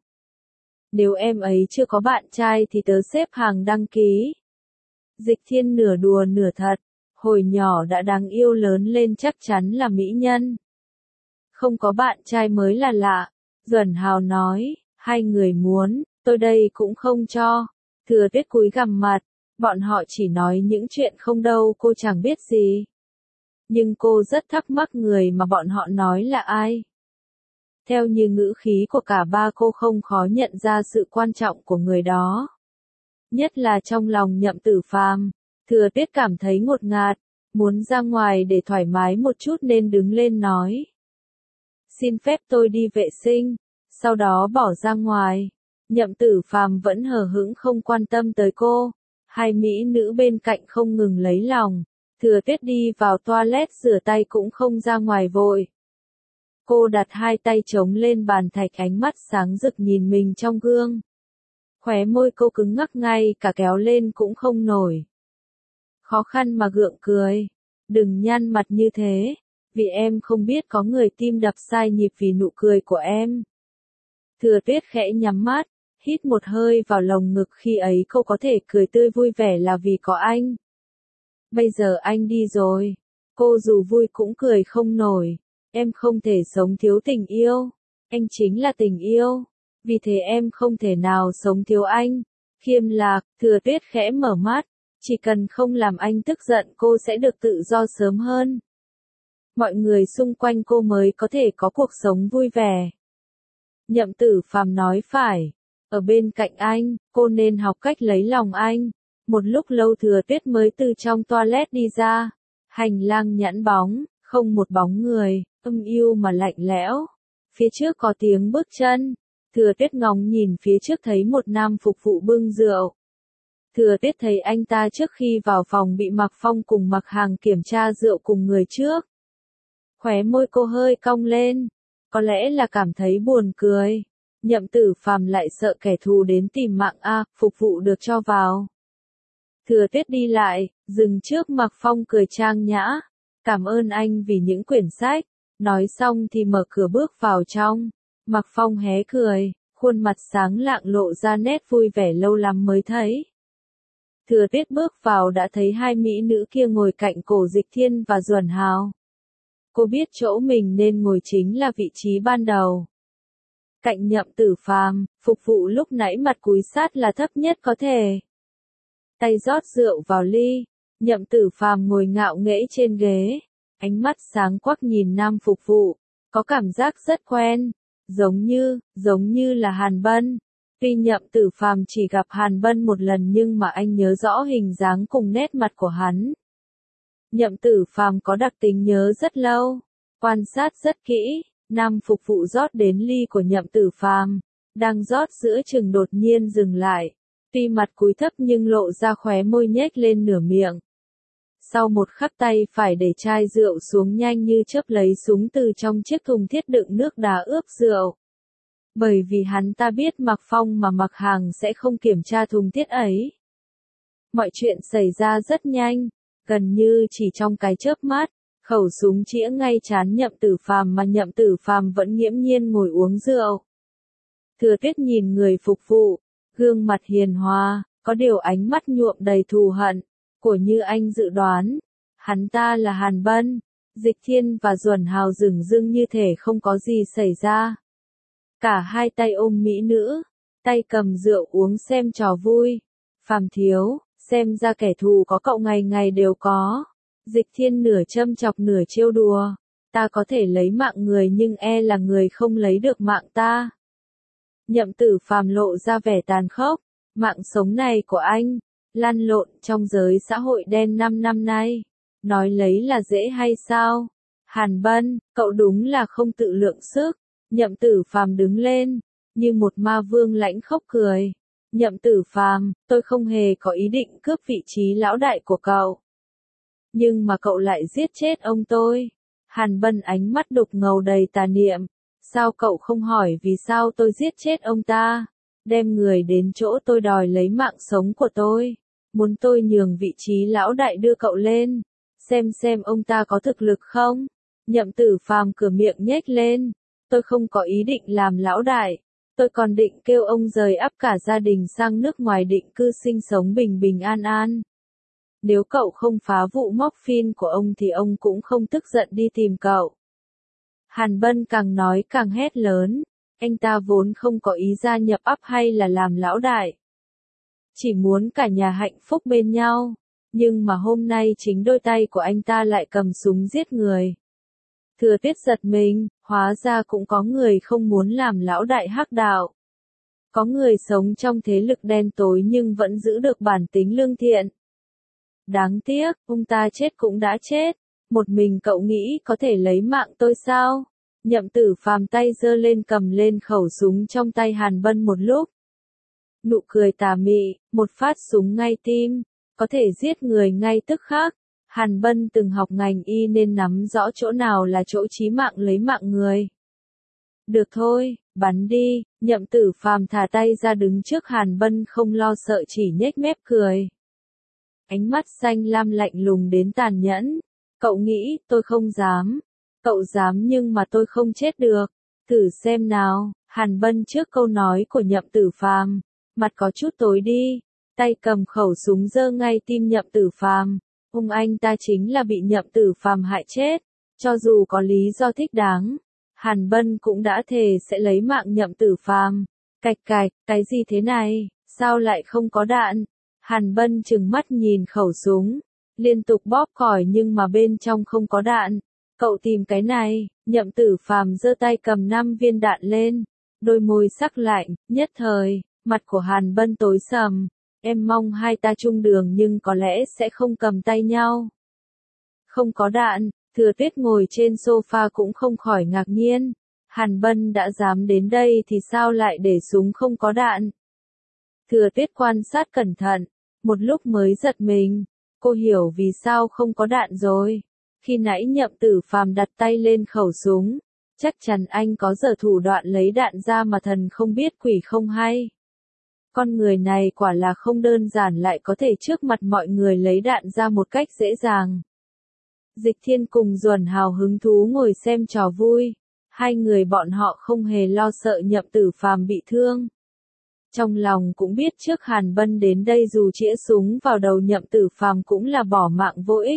A: Nếu em ấy chưa có bạn trai thì tớ xếp hàng đăng ký. Dịch Thiên nửa đùa nửa thật. Hồi nhỏ đã đáng yêu lớn lên chắc chắn là mỹ nhân. Không có bạn trai mới là lạ. Duẩn Hào nói, hai người muốn, tôi đây cũng không cho. Thừa Tuyết cúi gằm mặt, bọn họ chỉ nói những chuyện không đâu cô chẳng biết gì. Nhưng cô rất thắc mắc người mà bọn họ nói là ai. Theo như ngữ khí của cả ba cô không khó nhận ra sự quan trọng của người đó. Nhất là trong lòng Nhậm Tử Phàm. Thừa Tuyết cảm thấy ngột ngạt, muốn ra ngoài để thoải mái một chút nên đứng lên nói. Xin phép tôi đi vệ sinh, sau đó bỏ ra ngoài. Nhậm Tử Phàm vẫn hờ hững không quan tâm tới cô. Hai mỹ nữ bên cạnh không ngừng lấy lòng. Thừa Tuyết đi vào toilet rửa tay cũng không ra ngoài vội. Cô đặt hai tay trống lên bàn thạch, ánh mắt sáng rực nhìn mình trong gương. Khóe môi cô cứng ngắc ngay cả kéo lên cũng không nổi. Khó khăn mà gượng cười. Đừng nhăn mặt như thế. Vì em không biết có người tim đập sai nhịp vì nụ cười của em. Thừa Tuyết khẽ nhắm mắt, hít một hơi vào lồng ngực, khi ấy cô có thể cười tươi vui vẻ là vì có anh. Bây giờ anh đi rồi. Cô dù vui cũng cười không nổi. Em không thể sống thiếu tình yêu. Anh chính là tình yêu. Vì thế em không thể nào sống thiếu anh. Khiêm Lạc, Thừa Tuyết khẽ mở mắt. Chỉ cần không làm anh tức giận cô sẽ được tự do sớm hơn. Mọi người xung quanh cô mới có thể có cuộc sống vui vẻ. Nhậm Tử Phàm nói phải. Ở bên cạnh anh, cô nên học cách lấy lòng anh. Một lúc lâu Thừa Tuyết mới từ trong toilet đi ra. Hành lang nhẵn bóng, không một bóng người, âm u mà lạnh lẽo. Phía trước có tiếng bước chân. Thừa Tuyết ngóng nhìn phía trước thấy một nam phục vụ bưng rượu. Thừa Tuyết thấy anh ta trước khi vào phòng bị Mạc Phong cùng Mạc Hàng kiểm tra rượu cùng người trước. Khóe môi cô hơi cong lên. Có lẽ là cảm thấy buồn cười. Nhậm Tử Phàm lại sợ kẻ thù đến tìm mạng a, phục vụ được cho vào. Thừa Tuyết đi lại, dừng trước Mạc Phong cười trang nhã. Cảm ơn anh vì những quyển sách. Nói xong thì mở cửa bước vào trong. Mạc Phong hé cười, khuôn mặt sáng lạng lộ ra nét vui vẻ lâu lắm mới thấy. Thừa Tuyết bước vào đã thấy hai mỹ nữ kia ngồi cạnh cổ Dịch Thiên và Duẩn Hào. Cô biết chỗ mình nên ngồi chính là vị trí ban đầu. Cạnh Nhậm Tử Phàm, phục vụ lúc nãy mặt cúi sát là thấp nhất có thể. Tay rót rượu vào ly, Nhậm Tử Phàm ngồi ngạo nghễ trên ghế, ánh mắt sáng quắc nhìn nam phục vụ, có cảm giác rất quen, giống như, giống như là Hàn Bân. Tuy Nhậm Tử Phàm chỉ gặp Hàn Bân một lần nhưng mà anh nhớ rõ hình dáng cùng nét mặt của hắn. Nhậm Tử Phàm có đặc tính nhớ rất lâu, quan sát rất kỹ, nam phục vụ rót đến ly của Nhậm Tử Phàm, đang rót giữa chừng đột nhiên dừng lại. Tuy mặt cúi thấp nhưng lộ ra khóe môi nhếch lên nửa miệng. Sau một khắc tay phải để chai rượu xuống nhanh như chớp lấy súng từ trong chiếc thùng thiết đựng nước đá ướp rượu. Bởi vì hắn ta biết Mạc Phong mà Mạc Hàng sẽ không kiểm tra thùng thiết ấy. Mọi chuyện xảy ra rất nhanh, gần như chỉ trong cái chớp mắt, khẩu súng chĩa ngay trán Nhậm Tử Phàm mà Nhậm Tử Phàm vẫn nghiễm nhiên ngồi uống rượu. Thừa Tuyết nhìn người phục vụ, gương mặt hiền hòa, có điều ánh mắt nhuộm đầy thù hận, của như anh dự đoán. Hắn ta là Hàn Bân, Dịch Thiên và Duẩn Hào dửng dưng như thể không có gì xảy ra. Cả hai tay ôm mỹ nữ, tay cầm rượu uống xem trò vui. Phàm thiếu, xem ra kẻ thù có cậu ngày ngày đều có. Dịch Thiên nửa châm chọc nửa trêu đùa. Ta có thể lấy mạng người nhưng e là người không lấy được mạng ta. Nhậm Tử Phàm lộ ra vẻ tàn khốc. Mạng sống này của anh, lăn lộn trong giới xã hội đen năm năm nay. Nói lấy là dễ hay sao? Hàn Bân, cậu đúng là không tự lượng sức. Nhậm Tử Phàm đứng lên, như một ma vương lãnh khốc cười. Nhậm Tử Phàm, tôi không hề có ý định cướp vị trí lão đại của cậu. Nhưng mà cậu lại giết chết ông tôi. Hàn Bân ánh mắt đục ngầu đầy tà niệm. Sao cậu không hỏi vì sao tôi giết chết ông ta? Đem người đến chỗ tôi đòi lấy mạng sống của tôi. Muốn tôi nhường vị trí lão đại đưa cậu lên. Xem xem ông ta có thực lực không? Nhậm Tử Phàm cửa miệng nhếch lên. Tôi không có ý định làm lão đại. Tôi còn định kêu ông rời ắp cả gia đình sang nước ngoài định cư sinh sống bình bình an an. Nếu cậu không phá vụ móc phin của ông thì ông cũng không tức giận đi tìm cậu. Hàn Bân càng nói càng hét lớn. Anh ta vốn không có ý gia nhập ắp hay là làm lão đại. Chỉ muốn cả nhà hạnh phúc bên nhau. Nhưng mà hôm nay chính đôi tay của anh ta lại cầm súng giết người. Thừa Tuyết giật mình, hóa ra cũng có người không muốn làm lão đại hắc đạo. Có người sống trong thế lực đen tối nhưng vẫn giữ được bản tính lương thiện. Đáng tiếc, ông ta chết cũng đã chết. Một mình cậu nghĩ có thể lấy mạng tôi sao? Nhậm Tử Phàm tay giơ lên cầm lên khẩu súng trong tay Hàn Bân một lúc. Nụ cười tà mị, một phát súng ngay tim, có thể giết người ngay tức khắc. Hàn Bân từng học ngành y nên nắm rõ chỗ nào là chỗ chí mạng lấy mạng người. Được thôi, bắn đi. Nhậm Tử Phàm thả tay ra đứng trước Hàn Bân không lo sợ chỉ nhếch mép cười. Ánh mắt xanh lam lạnh lùng đến tàn nhẫn. Cậu nghĩ tôi không dám. Cậu dám nhưng mà tôi không chết được. Thử xem nào. Hàn Bân trước câu nói của Nhậm Tử Phàm, mặt có chút tối đi. Tay cầm khẩu súng giơ ngay tim Nhậm Tử Phàm. Ông anh ta chính là bị Nhậm Tử Phàm hại chết. Cho dù có lý do thích đáng, Hàn Bân cũng đã thề sẽ lấy mạng Nhậm Tử Phàm. Cạch cạch, cái gì thế này, sao lại không có đạn? Hàn Bân trừng mắt nhìn khẩu súng, liên tục bóp còi nhưng mà bên trong không có đạn. Cậu tìm cái này. Nhậm Tử Phàm giơ tay cầm năm viên đạn lên, đôi môi sắc lạnh, nhất thời, mặt của Hàn Bân tối sầm. Em mong hai ta chung đường nhưng có lẽ sẽ không cầm tay nhau. Không có đạn, Thừa Tuyết ngồi trên sofa cũng không khỏi ngạc nhiên. Hàn Bân đã dám đến đây thì sao lại để súng không có đạn? Thừa Tuyết quan sát cẩn thận, một lúc mới giật mình. Cô hiểu vì sao không có đạn rồi. Khi nãy Nhậm Tử Phàm đặt tay lên khẩu súng, chắc chắn anh có giở thủ đoạn lấy đạn ra mà thần không biết quỷ không hay. Con người này quả là không đơn giản lại có thể trước mặt mọi người lấy đạn ra một cách dễ dàng. Dịch Thiên cùng Duẩn Hào hứng thú ngồi xem trò vui. Hai người bọn họ không hề lo sợ Nhậm Tử Phàm bị thương. Trong lòng cũng biết trước Hàn Bân đến đây dù chĩa súng vào đầu Nhậm Tử Phàm cũng là bỏ mạng vô ích.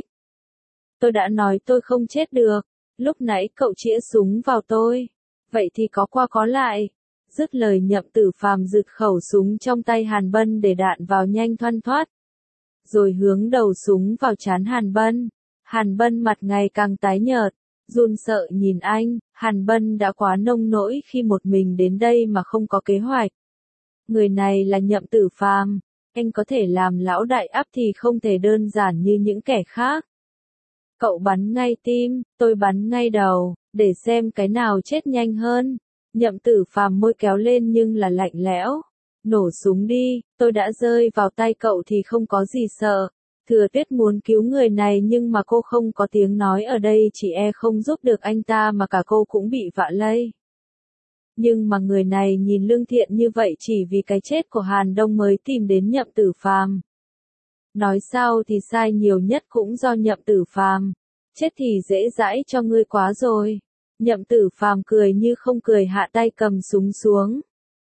A: Tôi đã nói tôi không chết được. Lúc nãy cậu chĩa súng vào tôi. Vậy thì có qua có lại. Dứt lời Nhậm Tử Phàm giựt khẩu súng trong tay Hàn Bân để đạn vào nhanh thoăn thoắt. Rồi hướng đầu súng vào trán Hàn Bân. Hàn Bân mặt ngày càng tái nhợt, run sợ nhìn anh. Hàn Bân đã quá nông nỗi khi một mình đến đây mà không có kế hoạch. Người này là Nhậm Tử Phàm, anh có thể làm lão đại ắp thì không thể đơn giản như những kẻ khác. Cậu bắn ngay tim, tôi bắn ngay đầu, để xem cái nào chết nhanh hơn. Nhậm Tử Phàm môi kéo lên nhưng là lạnh lẽo. Nổ súng đi, tôi đã rơi vào tay cậu thì không có gì sợ. Thừa Tuyết muốn cứu người này nhưng mà cô không có tiếng nói ở đây, chỉ e không giúp được anh ta mà cả cô cũng bị vạ lây. Nhưng mà người này nhìn lương thiện như vậy chỉ vì cái chết của Hàn Đông mới tìm đến Nhậm Tử Phàm. Nói sao thì sai nhiều nhất cũng do Nhậm Tử Phàm. Chết thì dễ dãi cho ngươi quá rồi. Nhậm Tử Phàm cười như không cười, hạ tay cầm súng xuống.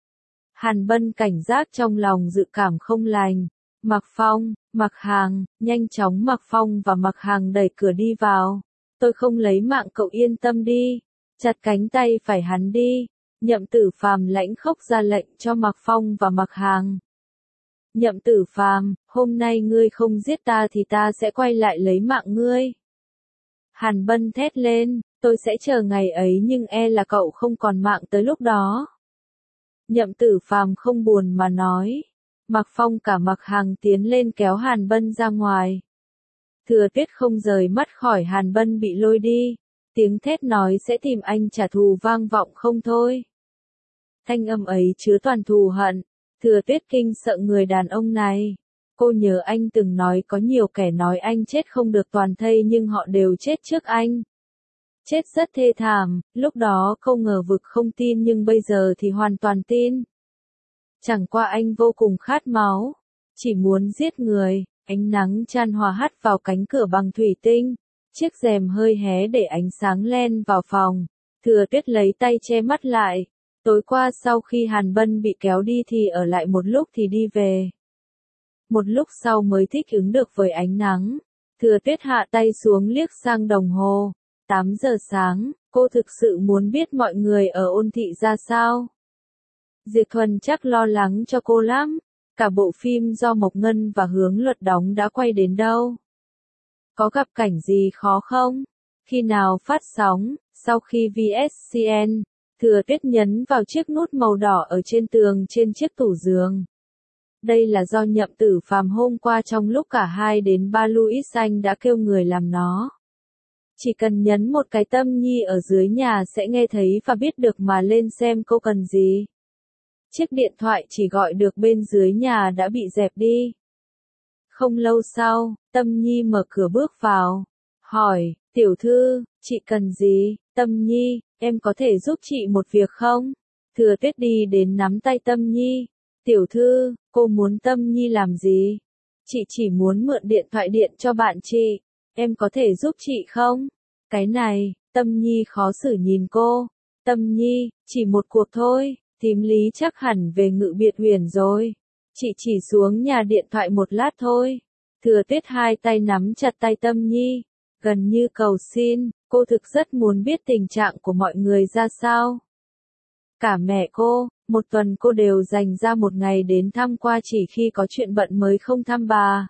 A: Hàn Bân cảnh giác trong lòng dự cảm không lành. Mạc Phong, Mạc Hàng, nhanh chóng Mạc Phong và Mạc Hàng đẩy cửa đi vào. Tôi không lấy mạng cậu, yên tâm đi. Chặt cánh tay phải hắn đi. Nhậm Tử Phàm lãnh khốc ra lệnh cho Mạc Phong và Mạc Hàng. Nhậm Tử Phàm, hôm nay ngươi không giết ta thì ta sẽ quay lại lấy mạng ngươi. Hàn Bân thét lên, tôi sẽ chờ ngày ấy nhưng e là cậu không còn mạng tới lúc đó. Nhậm Tử Phàm không buồn mà nói. Mạc Phong cả Mạc Hàng tiến lên kéo Hàn Bân ra ngoài. Thừa Tuyết không rời mắt khỏi Hàn Bân bị lôi đi. Tiếng thét nói sẽ tìm anh trả thù vang vọng không thôi. Thanh âm ấy chứa toàn thù hận. Thừa Tuyết kinh sợ người đàn ông này. Cô nhớ anh từng nói có nhiều kẻ nói anh chết không được toàn thây nhưng họ đều chết trước anh. Chết rất thê thảm, lúc đó cô ngờ vực không tin nhưng bây giờ thì hoàn toàn tin. Chẳng qua anh vô cùng khát máu, chỉ muốn giết người. Ánh nắng chan hòa hắt vào cánh cửa bằng thủy tinh, chiếc rèm hơi hé để ánh sáng len vào phòng. Thừa Tuyết lấy tay che mắt lại. Tối qua sau khi Hàn Bân bị kéo đi thì ở lại một lúc thì đi về. Một lúc sau mới thích ứng được với ánh nắng. Thừa Tuyết hạ tay xuống liếc sang đồng hồ. tám giờ sáng, cô thực sự muốn biết mọi người ở Ôn Thị ra sao. Diệp Thuần chắc lo lắng cho cô lắm. Cả bộ phim do Mộc Ngân và Hướng Luật đóng đã quay đến đâu? Có gặp cảnh gì khó không? Khi nào phát sóng? Sau khi vê ét xê en, Thừa Tuyết nhấn vào chiếc nút màu đỏ ở trên tường trên chiếc tủ giường. Đây là do Nhậm Tử Phàm hôm qua trong lúc cả hai đến ba Louis Anh đã kêu người làm nó. Chỉ cần nhấn một cái tâm nhi ở dưới nhà sẽ nghe thấy và biết được mà lên xem cô cần gì. Chiếc điện thoại chỉ gọi được bên dưới nhà đã bị dẹp đi. Không lâu sau, Tâm Nhi mở cửa bước vào. Hỏi, tiểu thư, chị cần gì? Tâm Nhi, em có thể giúp chị một việc không? Thừa Tuyết đi đến nắm tay Tâm Nhi. Tiểu thư, cô muốn Tâm Nhi làm gì? Chị chỉ muốn mượn điện thoại điện cho bạn chị. Em có thể giúp chị không? Cái này, Tâm Nhi khó xử nhìn cô. Tâm Nhi, chỉ một cuộc thôi. Thím Lý chắc hẳn về Ngự Biệt Huyền rồi. Chị chỉ xuống nhà điện thoại một lát thôi. Thừa Tuyết hai tay nắm chặt tay Tâm Nhi, gần như cầu xin, cô thực rất muốn biết tình trạng của mọi người ra sao. Cả mẹ cô, một tuần cô đều dành ra một ngày đến thăm qua, chỉ khi có chuyện bận mới không thăm bà.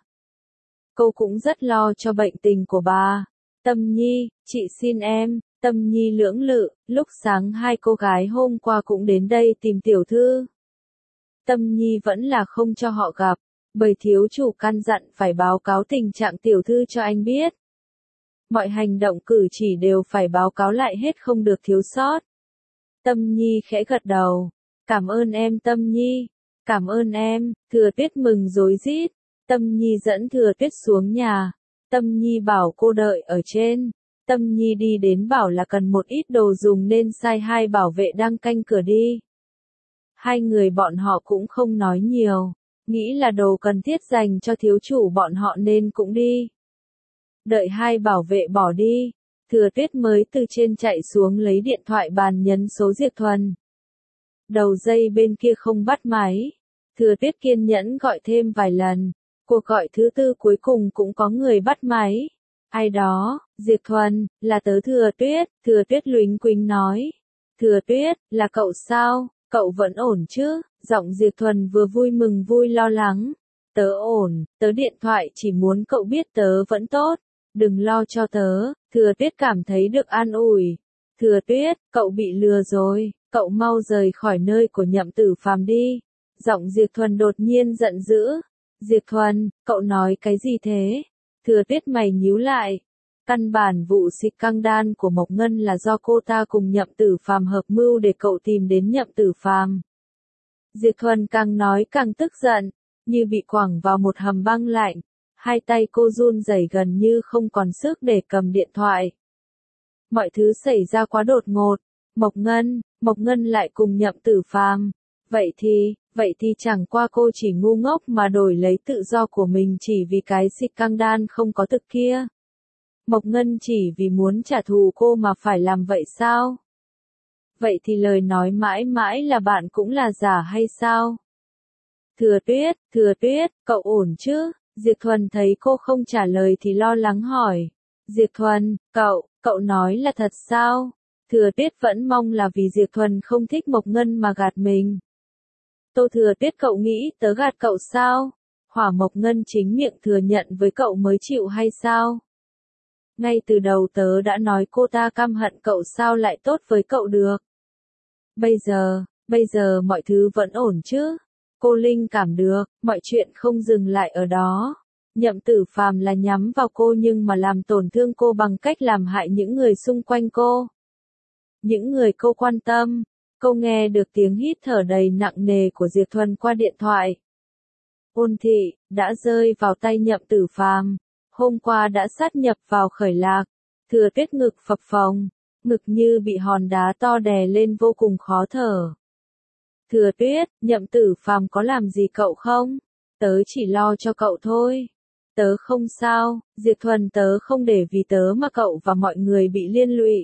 A: Cô cũng rất lo cho bệnh tình của bà. Tâm Nhi, chị xin em. Tâm Nhi lưỡng lự, lúc sáng hai cô gái hôm qua cũng đến đây tìm tiểu thư. Tâm Nhi vẫn là không cho họ gặp, bởi thiếu chủ căn dặn phải báo cáo tình trạng tiểu thư cho anh biết. Mọi hành động cử chỉ đều phải báo cáo lại hết, không được thiếu sót. Tâm Nhi khẽ gật đầu. Cảm ơn em Tâm Nhi. Cảm ơn em. Thừa Tuyết mừng rối rít. Tâm Nhi dẫn Thừa Tuyết xuống nhà. Tâm Nhi bảo cô đợi ở trên. Tâm Nhi đi đến bảo là cần một ít đồ dùng nên sai hai bảo vệ đang canh cửa đi. Hai người bọn họ cũng không nói nhiều, nghĩ là đồ cần thiết dành cho thiếu chủ bọn họ nên cũng đi. Đợi hai bảo vệ bỏ đi, Thừa Tuyết mới từ trên chạy xuống lấy điện thoại bàn nhấn số Diệp Thuần. Đầu dây bên kia không bắt máy, Thừa Tuyết kiên nhẫn gọi thêm vài lần, cuộc gọi thứ tư cuối cùng cũng có người bắt máy. Ai đó, Diệp Thuần, là tớ Thừa Tuyết, Thừa Tuyết lúnh quính nói. Thừa Tuyết, là cậu sao, cậu vẫn ổn chứ? Giọng Diệp Thuần vừa vui mừng vui lo lắng. Tớ ổn, tớ điện thoại chỉ muốn cậu biết tớ vẫn tốt, đừng lo cho tớ. Thừa Tuyết cảm thấy được an ủi. Thừa Tuyết, cậu bị lừa rồi, cậu mau rời khỏi nơi của Nhậm Tử Phàm đi. Giọng Diệp Thuần đột nhiên giận dữ. Diệp Thuần, cậu nói cái gì thế? Thừa Tuyết mày nhíu lại. Căn bản vụ xịt căng đan của Mộc Ngân là do cô ta cùng Nhậm Tử Phàm hợp mưu để cậu tìm đến Nhậm Tử Phàm. Diệp Thuần càng nói càng tức giận, như bị quẳng vào một hầm băng lạnh, hai tay cô run rẩy gần như không còn sức để cầm điện thoại. Mọi thứ xảy ra quá đột ngột, Mộc Ngân, Mộc Ngân lại cùng Nhậm Tử Phàm, vậy thì, vậy thì chẳng qua cô chỉ ngu ngốc mà đổi lấy tự do của mình chỉ vì cái xịt căng đan không có thực kia. Mộc Ngân chỉ vì muốn trả thù cô mà phải làm vậy sao? Vậy thì lời nói mãi mãi là bạn cũng là giả hay sao? Thừa Tuyết, Thừa Tuyết, cậu ổn chứ? Diệp Thuần thấy cô không trả lời thì lo lắng hỏi. Diệp Thuần, cậu, cậu nói là thật sao? Thừa Tuyết vẫn mong là vì Diệp Thuần không thích Mộc Ngân mà gạt mình. Tô Thừa Tuyết, cậu nghĩ tớ gạt cậu sao? Hỏa Mộc Ngân chính miệng thừa nhận với cậu mới chịu hay sao? Ngay từ đầu tớ đã nói cô ta căm hận cậu sao lại tốt với cậu được. Bây giờ, bây giờ mọi thứ vẫn ổn chứ? Cô linh cảm được, mọi chuyện không dừng lại ở đó. Nhậm Tử Phàm là nhắm vào cô nhưng mà làm tổn thương cô bằng cách làm hại những người xung quanh cô. Những người cô quan tâm. Cô nghe được tiếng hít thở đầy nặng nề của Diệp Thuần qua điện thoại. Ôn Thị, đã rơi vào tay Nhậm Tử Phàm. Hôm qua đã sát nhập vào Khởi Lạc. Thừa Tuyết ngực phập phồng, ngực như bị hòn đá to đè lên vô cùng khó thở. Thừa Tuyết, Nhậm Tử Phàm có làm gì cậu không? Tớ chỉ lo cho cậu thôi. Tớ không sao, Diệp Thuần, tớ không để vì tớ mà cậu và mọi người bị liên lụy.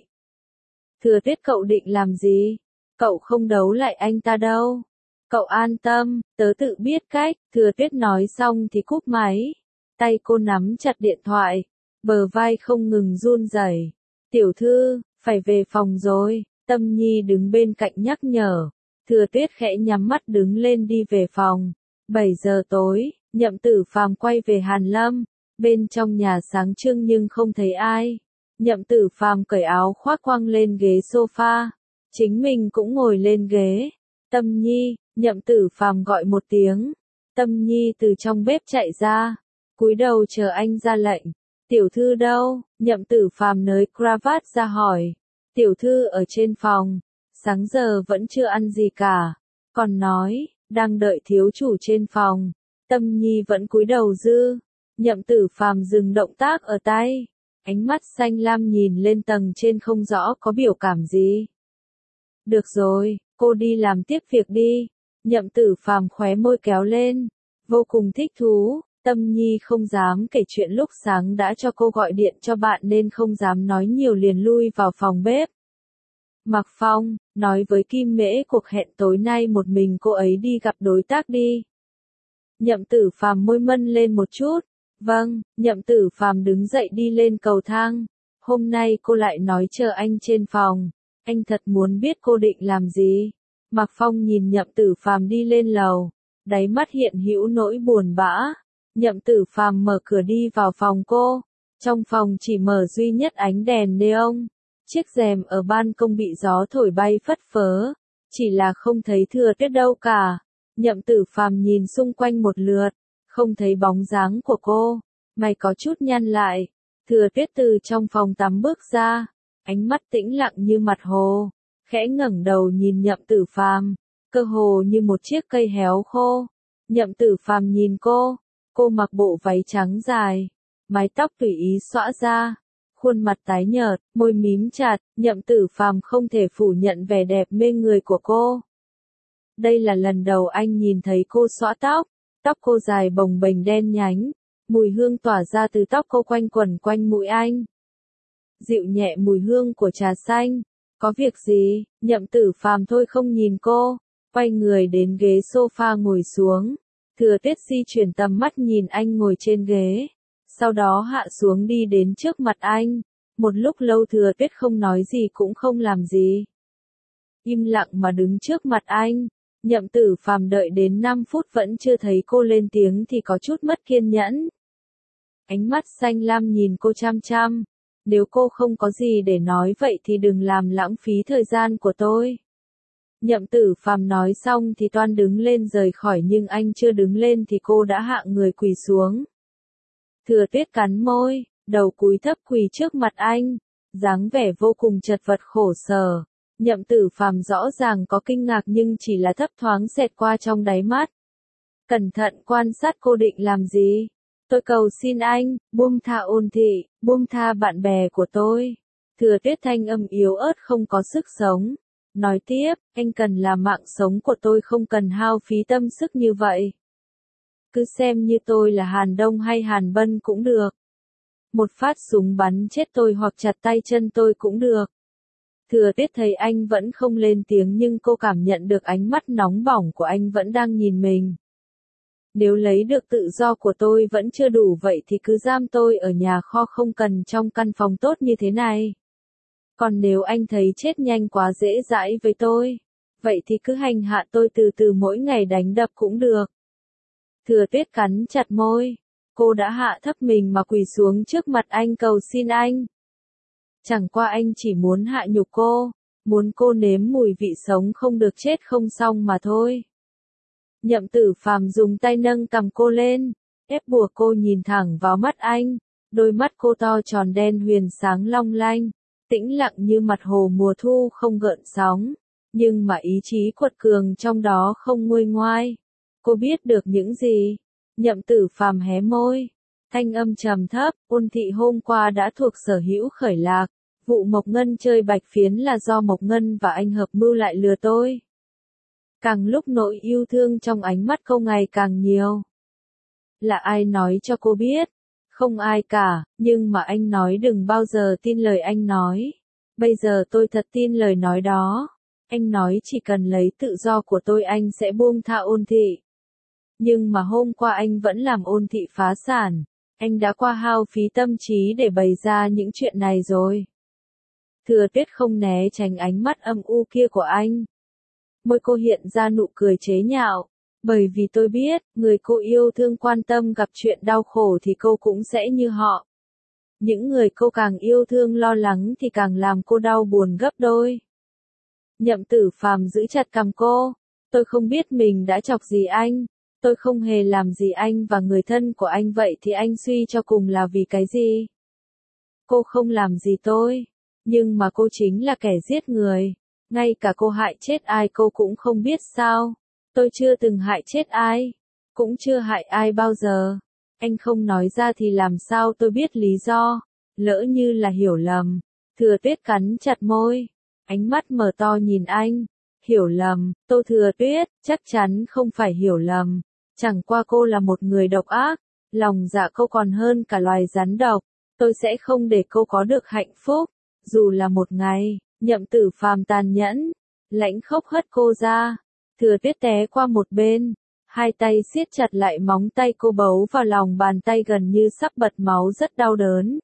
A: Thừa Tuyết, cậu định làm gì? Cậu không đấu lại anh ta đâu. Cậu an tâm, tớ tự biết cách. Thừa Tuyết nói xong thì cúp máy. Tay cô nắm chặt điện thoại, bờ vai không ngừng run rẩy. Tiểu thư, phải về phòng rồi. Tâm Nhi đứng bên cạnh nhắc nhở. Thừa Tuyết khẽ nhắm mắt đứng lên đi về phòng. bảy giờ tối, Nhậm Tử Phàm quay về Hàn Lâm. Bên trong nhà sáng trưng nhưng không thấy ai. Nhậm Tử Phàm cởi áo khoác quăng lên ghế sofa. Chính mình cũng ngồi lên ghế. Tâm Nhi, Nhậm Tử Phàm gọi một tiếng. Tâm Nhi từ trong bếp chạy ra. Cúi đầu chờ anh ra lệnh. Tiểu thư đâu? Nhậm Tử Phàm nới cravat ra hỏi. Tiểu thư ở trên phòng. Sáng giờ vẫn chưa ăn gì cả. Còn nói, đang đợi thiếu chủ trên phòng. Tâm Nhi vẫn cúi đầu dư. Nhậm Tử Phàm dừng động tác ở tay. Ánh mắt xanh lam nhìn lên tầng trên không rõ có biểu cảm gì. Được rồi, cô đi làm tiếp việc đi. Nhậm Tử Phàm khóe môi kéo lên. Vô cùng thích thú. Tâm Nhi không dám kể chuyện lúc sáng đã cho cô gọi điện cho bạn nên không dám nói nhiều liền lui vào phòng bếp. Mạc Phong, nói với Kim Mễ cuộc hẹn tối nay một mình cô ấy đi gặp đối tác đi. Nhậm Tử Phàm môi mân lên một chút. Vâng, Nhậm Tử Phàm đứng dậy đi lên cầu thang. Hôm nay cô lại nói chờ anh trên phòng. Anh thật muốn biết cô định làm gì. Mạc Phong nhìn Nhậm Tử Phàm đi lên lầu. Đáy mắt hiện hữu nỗi buồn bã. Nhậm Tử Phàm mở cửa đi vào phòng cô. Trong phòng chỉ mở duy nhất ánh đèn neon. Chiếc rèm ở ban công bị gió thổi bay phất phớ. Chỉ là không thấy Thừa Tuyết đâu cả. Nhậm Tử Phàm nhìn xung quanh một lượt. Không thấy bóng dáng của cô. Mày có chút nhăn lại. Thừa Tuyết từ trong phòng tắm bước ra. Ánh mắt tĩnh lặng như mặt hồ. Khẽ ngẩng đầu nhìn Nhậm Tử Phàm. Cơ hồ như một chiếc cây héo khô. Nhậm Tử Phàm nhìn cô. Cô mặc bộ váy trắng dài. Mái tóc tùy ý xõa ra. Khuôn mặt tái nhợt, môi mím chặt. Nhậm Tử Phàm không thể phủ nhận vẻ đẹp mê người của cô. Đây là lần đầu anh nhìn thấy cô xõa tóc. Tóc cô dài bồng bềnh đen nhánh. Mùi hương tỏa ra từ tóc cô quanh quẩn quanh mũi anh. Dịu nhẹ mùi hương của trà xanh. Có việc gì? Nhậm Tử Phàm thôi không nhìn cô. Quay người đến ghế sofa ngồi xuống. Thừa Tuyết di chuyển tầm mắt nhìn anh ngồi trên ghế. Sau đó hạ xuống đi đến trước mặt anh. Một lúc lâu Thừa Tuyết không nói gì cũng không làm gì. Im lặng mà đứng trước mặt anh. Nhậm Tử Phàm đợi đến năm phút vẫn chưa thấy cô lên tiếng thì có chút mất kiên nhẫn. Ánh mắt xanh lam nhìn cô chăm chăm. Nếu cô không có gì để nói vậy thì đừng làm lãng phí thời gian của tôi. Nhậm Tử Phàm nói xong thì toan đứng lên rời khỏi nhưng anh chưa đứng lên thì cô đã hạ người quỳ xuống. Thừa Tuyết cắn môi, đầu cúi thấp quỳ trước mặt anh, dáng vẻ vô cùng chật vật khổ sở. Nhậm Tử Phàm rõ ràng có kinh ngạc nhưng chỉ là thấp thoáng xẹt qua trong đáy mắt. Cẩn thận quan sát cô định làm gì? Tôi cầu xin anh, buông tha Ôn Thị, buông tha bạn bè của tôi. Thừa Tuyết thanh âm yếu ớt không có sức sống. Nói tiếp, anh cần là mạng sống của tôi không cần hao phí tâm sức như vậy. Cứ xem như tôi là Hàn Đông hay Hàn Bân cũng được. Một phát súng bắn chết tôi hoặc chặt tay chân tôi cũng được. Thừa Tuyết thấy anh vẫn không lên tiếng nhưng cô cảm nhận được ánh mắt nóng bỏng của anh vẫn đang nhìn mình. Nếu lấy được tự do của tôi vẫn chưa đủ vậy thì cứ giam tôi ở nhà kho không cần trong căn phòng tốt như thế này. Còn nếu anh thấy chết nhanh quá dễ dãi với tôi, vậy thì cứ hành hạ tôi từ từ mỗi ngày đánh đập cũng được. Thừa Tuyết cắn chặt môi, cô đã hạ thấp mình mà quỳ xuống trước mặt anh cầu xin anh. Chẳng qua anh chỉ muốn hạ nhục cô, muốn cô nếm mùi vị sống không được chết không xong mà thôi. Nhậm Tử Phàm dùng tay nâng cầm cô lên, ép buộc cô nhìn thẳng vào mắt anh, đôi mắt cô to tròn đen huyền sáng long lanh, tĩnh lặng như mặt hồ mùa thu không gợn sóng, nhưng mà ý chí quật cường trong đó không nguôi ngoai. Cô biết được những gì? Nhậm Tử Phàm hé môi, thanh âm trầm thấp, Ôn Thị hôm qua đã thuộc sở hữu khởi lạc, vụ Mộc Ngân chơi bạch phiến là do Mộc Ngân và anh hợp mưu lại lừa tôi. Càng lúc nỗi yêu thương trong ánh mắt cô ngày càng nhiều. Là ai nói cho cô biết? Không ai cả, nhưng mà anh nói đừng bao giờ tin lời anh nói. Bây giờ tôi thật tin lời nói đó. Anh nói chỉ cần lấy tự do của tôi anh sẽ buông tha Ôn Thị. Nhưng mà hôm qua anh vẫn làm Ôn Thị phá sản. Anh đã qua hao phí tâm trí để bày ra những chuyện này rồi. Thừa Tuyết không né tránh ánh mắt âm u kia của anh. Môi cô hiện ra nụ cười chế nhạo. Bởi vì tôi biết, người cô yêu thương quan tâm gặp chuyện đau khổ thì cô cũng sẽ như họ. Những người cô càng yêu thương lo lắng thì càng làm cô đau buồn gấp đôi. Nhậm Tử Phàm giữ chặt cằm cô. Tôi không biết mình đã chọc gì anh. Tôi không hề làm gì anh và người thân của anh vậy thì anh suy cho cùng là vì cái gì? Cô không làm gì tôi. Nhưng mà cô chính là kẻ giết người. Ngay cả cô hại chết ai cô cũng không biết sao. Tôi chưa từng hại chết ai. Cũng chưa hại ai bao giờ. Anh không nói ra thì làm sao tôi biết lý do. Lỡ như là hiểu lầm. Thừa Tuyết cắn chặt môi. Ánh mắt mở to nhìn anh. Hiểu lầm, Tô Thừa Tuyết, chắc chắn không phải hiểu lầm. Chẳng qua cô là một người độc ác. Lòng dạ cô còn hơn cả loài rắn độc. Tôi sẽ không để cô có được hạnh phúc. Dù là một ngày. Nhậm Tử Phàm tàn nhẫn. Lãnh khốc hất cô ra. Thừa Tuyết té qua một bên. Hai tay siết chặt lại móng tay cô bấu vào lòng bàn tay gần như sắp bật máu rất đau đớn.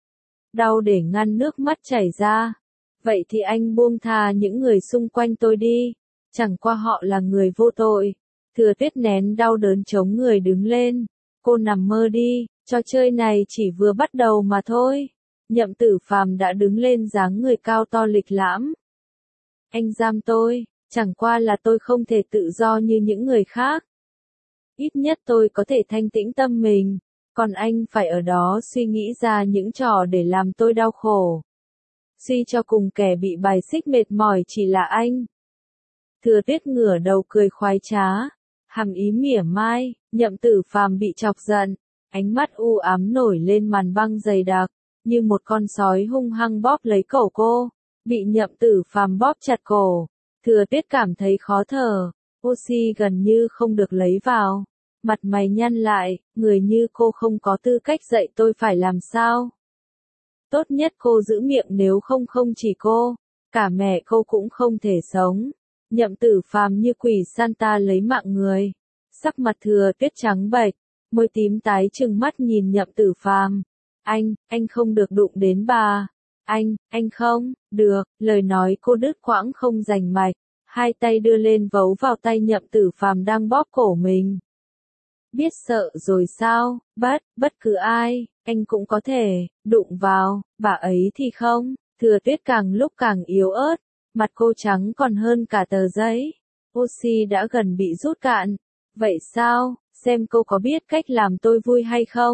A: Đau để ngăn nước mắt chảy ra. Vậy thì anh buông tha những người xung quanh tôi đi. Chẳng qua họ là người vô tội. Thừa Tuyết nén đau đớn chống người đứng lên. Cô nằm mơ đi, trò chơi này chỉ vừa bắt đầu mà thôi. Nhậm Tử Phàm đã đứng lên dáng người cao to lịch lãm. Anh giam tôi, chẳng qua là tôi không thể tự do như những người khác. Ít nhất tôi có thể thanh tĩnh tâm mình, còn anh phải ở đó suy nghĩ ra những trò để làm tôi đau khổ. Suy cho cùng kẻ bị bài xích mệt mỏi chỉ là anh. Thừa Tuyết ngửa đầu cười khoái trá, hàm ý mỉa mai. Nhậm Tử Phàm bị chọc giận, ánh mắt u ám nổi lên màn băng dày đặc, như một con sói hung hăng bóp lấy cổ cô. Bị Nhậm Tử Phàm bóp chặt cổ, Thừa Tuyết cảm thấy khó thở, oxy gần như không được lấy vào. Mặt mày nhăn lại, người như cô không có tư cách dạy tôi phải làm sao. Tốt nhất cô giữ miệng nếu không không chỉ cô, cả mẹ cô cũng không thể sống. Nhậm Tử Phàm như quỷ Santa lấy mạng người. Sắc mặt Thừa Tuyết trắng bệch, môi tím tái trừng mắt nhìn Nhậm Tử Phàm. Anh, anh không được đụng đến bà. Anh, anh không, được, lời nói cô đứt quãng không rành mạch. Hai tay đưa lên vấu vào tay Nhậm Tử Phàm đang bóp cổ mình. Biết sợ rồi sao, bất, bất cứ ai, anh cũng có thể, đụng vào, bà ấy thì không. Thừa Tuyết càng lúc càng yếu ớt, mặt cô trắng còn hơn cả tờ giấy. Oxy đã gần bị rút cạn. Vậy sao, xem cô có biết cách làm tôi vui hay không?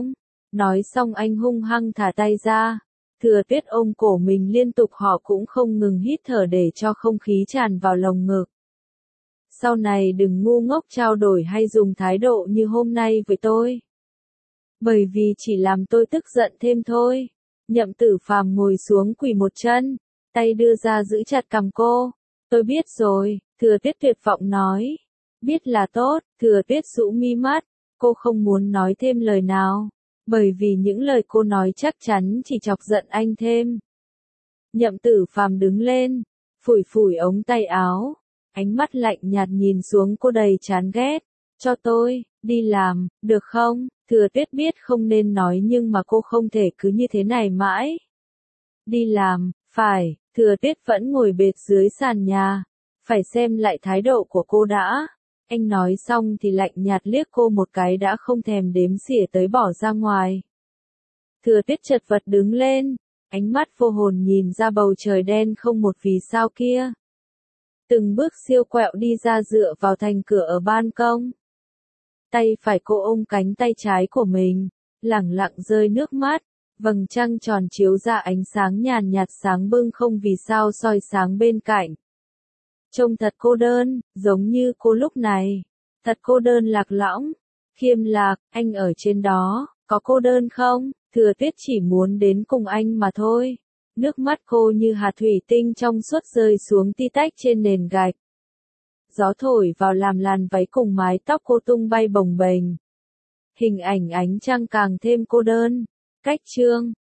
A: Nói xong anh hung hăng thả tay ra. Thừa Tuyết ôm cổ mình liên tục, họ cũng không ngừng hít thở để cho không khí tràn vào lồng ngực. Sau này đừng ngu ngốc trao đổi hay dùng thái độ như hôm nay với tôi. Bởi vì chỉ làm tôi tức giận thêm thôi. Nhậm Tử Phàm ngồi xuống quỳ một chân, tay đưa ra giữ chặt cằm cô. Tôi biết rồi, Thừa Tuyết tuyệt vọng nói. Biết là tốt, Thừa Tuyết rũ mi mắt, cô không muốn nói thêm lời nào. Bởi vì những lời cô nói chắc chắn chỉ chọc giận anh thêm. Nhậm Tử Phàm đứng lên, phủi phủi ống tay áo, ánh mắt lạnh nhạt nhìn xuống cô đầy chán ghét. Cho tôi, đi làm, được không? Thừa Tuyết biết không nên nói nhưng mà cô không thể cứ như thế này mãi. Đi làm, phải, Thừa Tuyết vẫn ngồi bệt dưới sàn nhà. Phải xem lại thái độ của cô đã. Anh nói xong thì lạnh nhạt liếc cô một cái đã không thèm đếm xỉa tới bỏ ra ngoài. Thừa Tuyết chật vật đứng lên, ánh mắt vô hồn nhìn ra bầu trời đen không một vì sao kia. Từng bước siêu quẹo đi ra dựa vào thành cửa ở ban công. Tay phải cô ôm cánh tay trái của mình, lẳng lặng rơi nước mắt, vầng trăng tròn chiếu ra ánh sáng nhàn nhạt sáng bưng không vì sao soi sáng bên cạnh. Trông thật cô đơn, giống như cô lúc này. Thật cô đơn lạc lõng. Khiêm Lạc, anh ở trên đó, có cô đơn không? Thừa Tuyết chỉ muốn đến cùng anh mà thôi. Nước mắt cô như hạt thủy tinh trong suốt rơi xuống ti tách trên nền gạch. Gió thổi vào làm làn váy cùng mái tóc cô tung bay bồng bềnh. Hình ảnh ánh trăng càng thêm cô đơn. Cách chương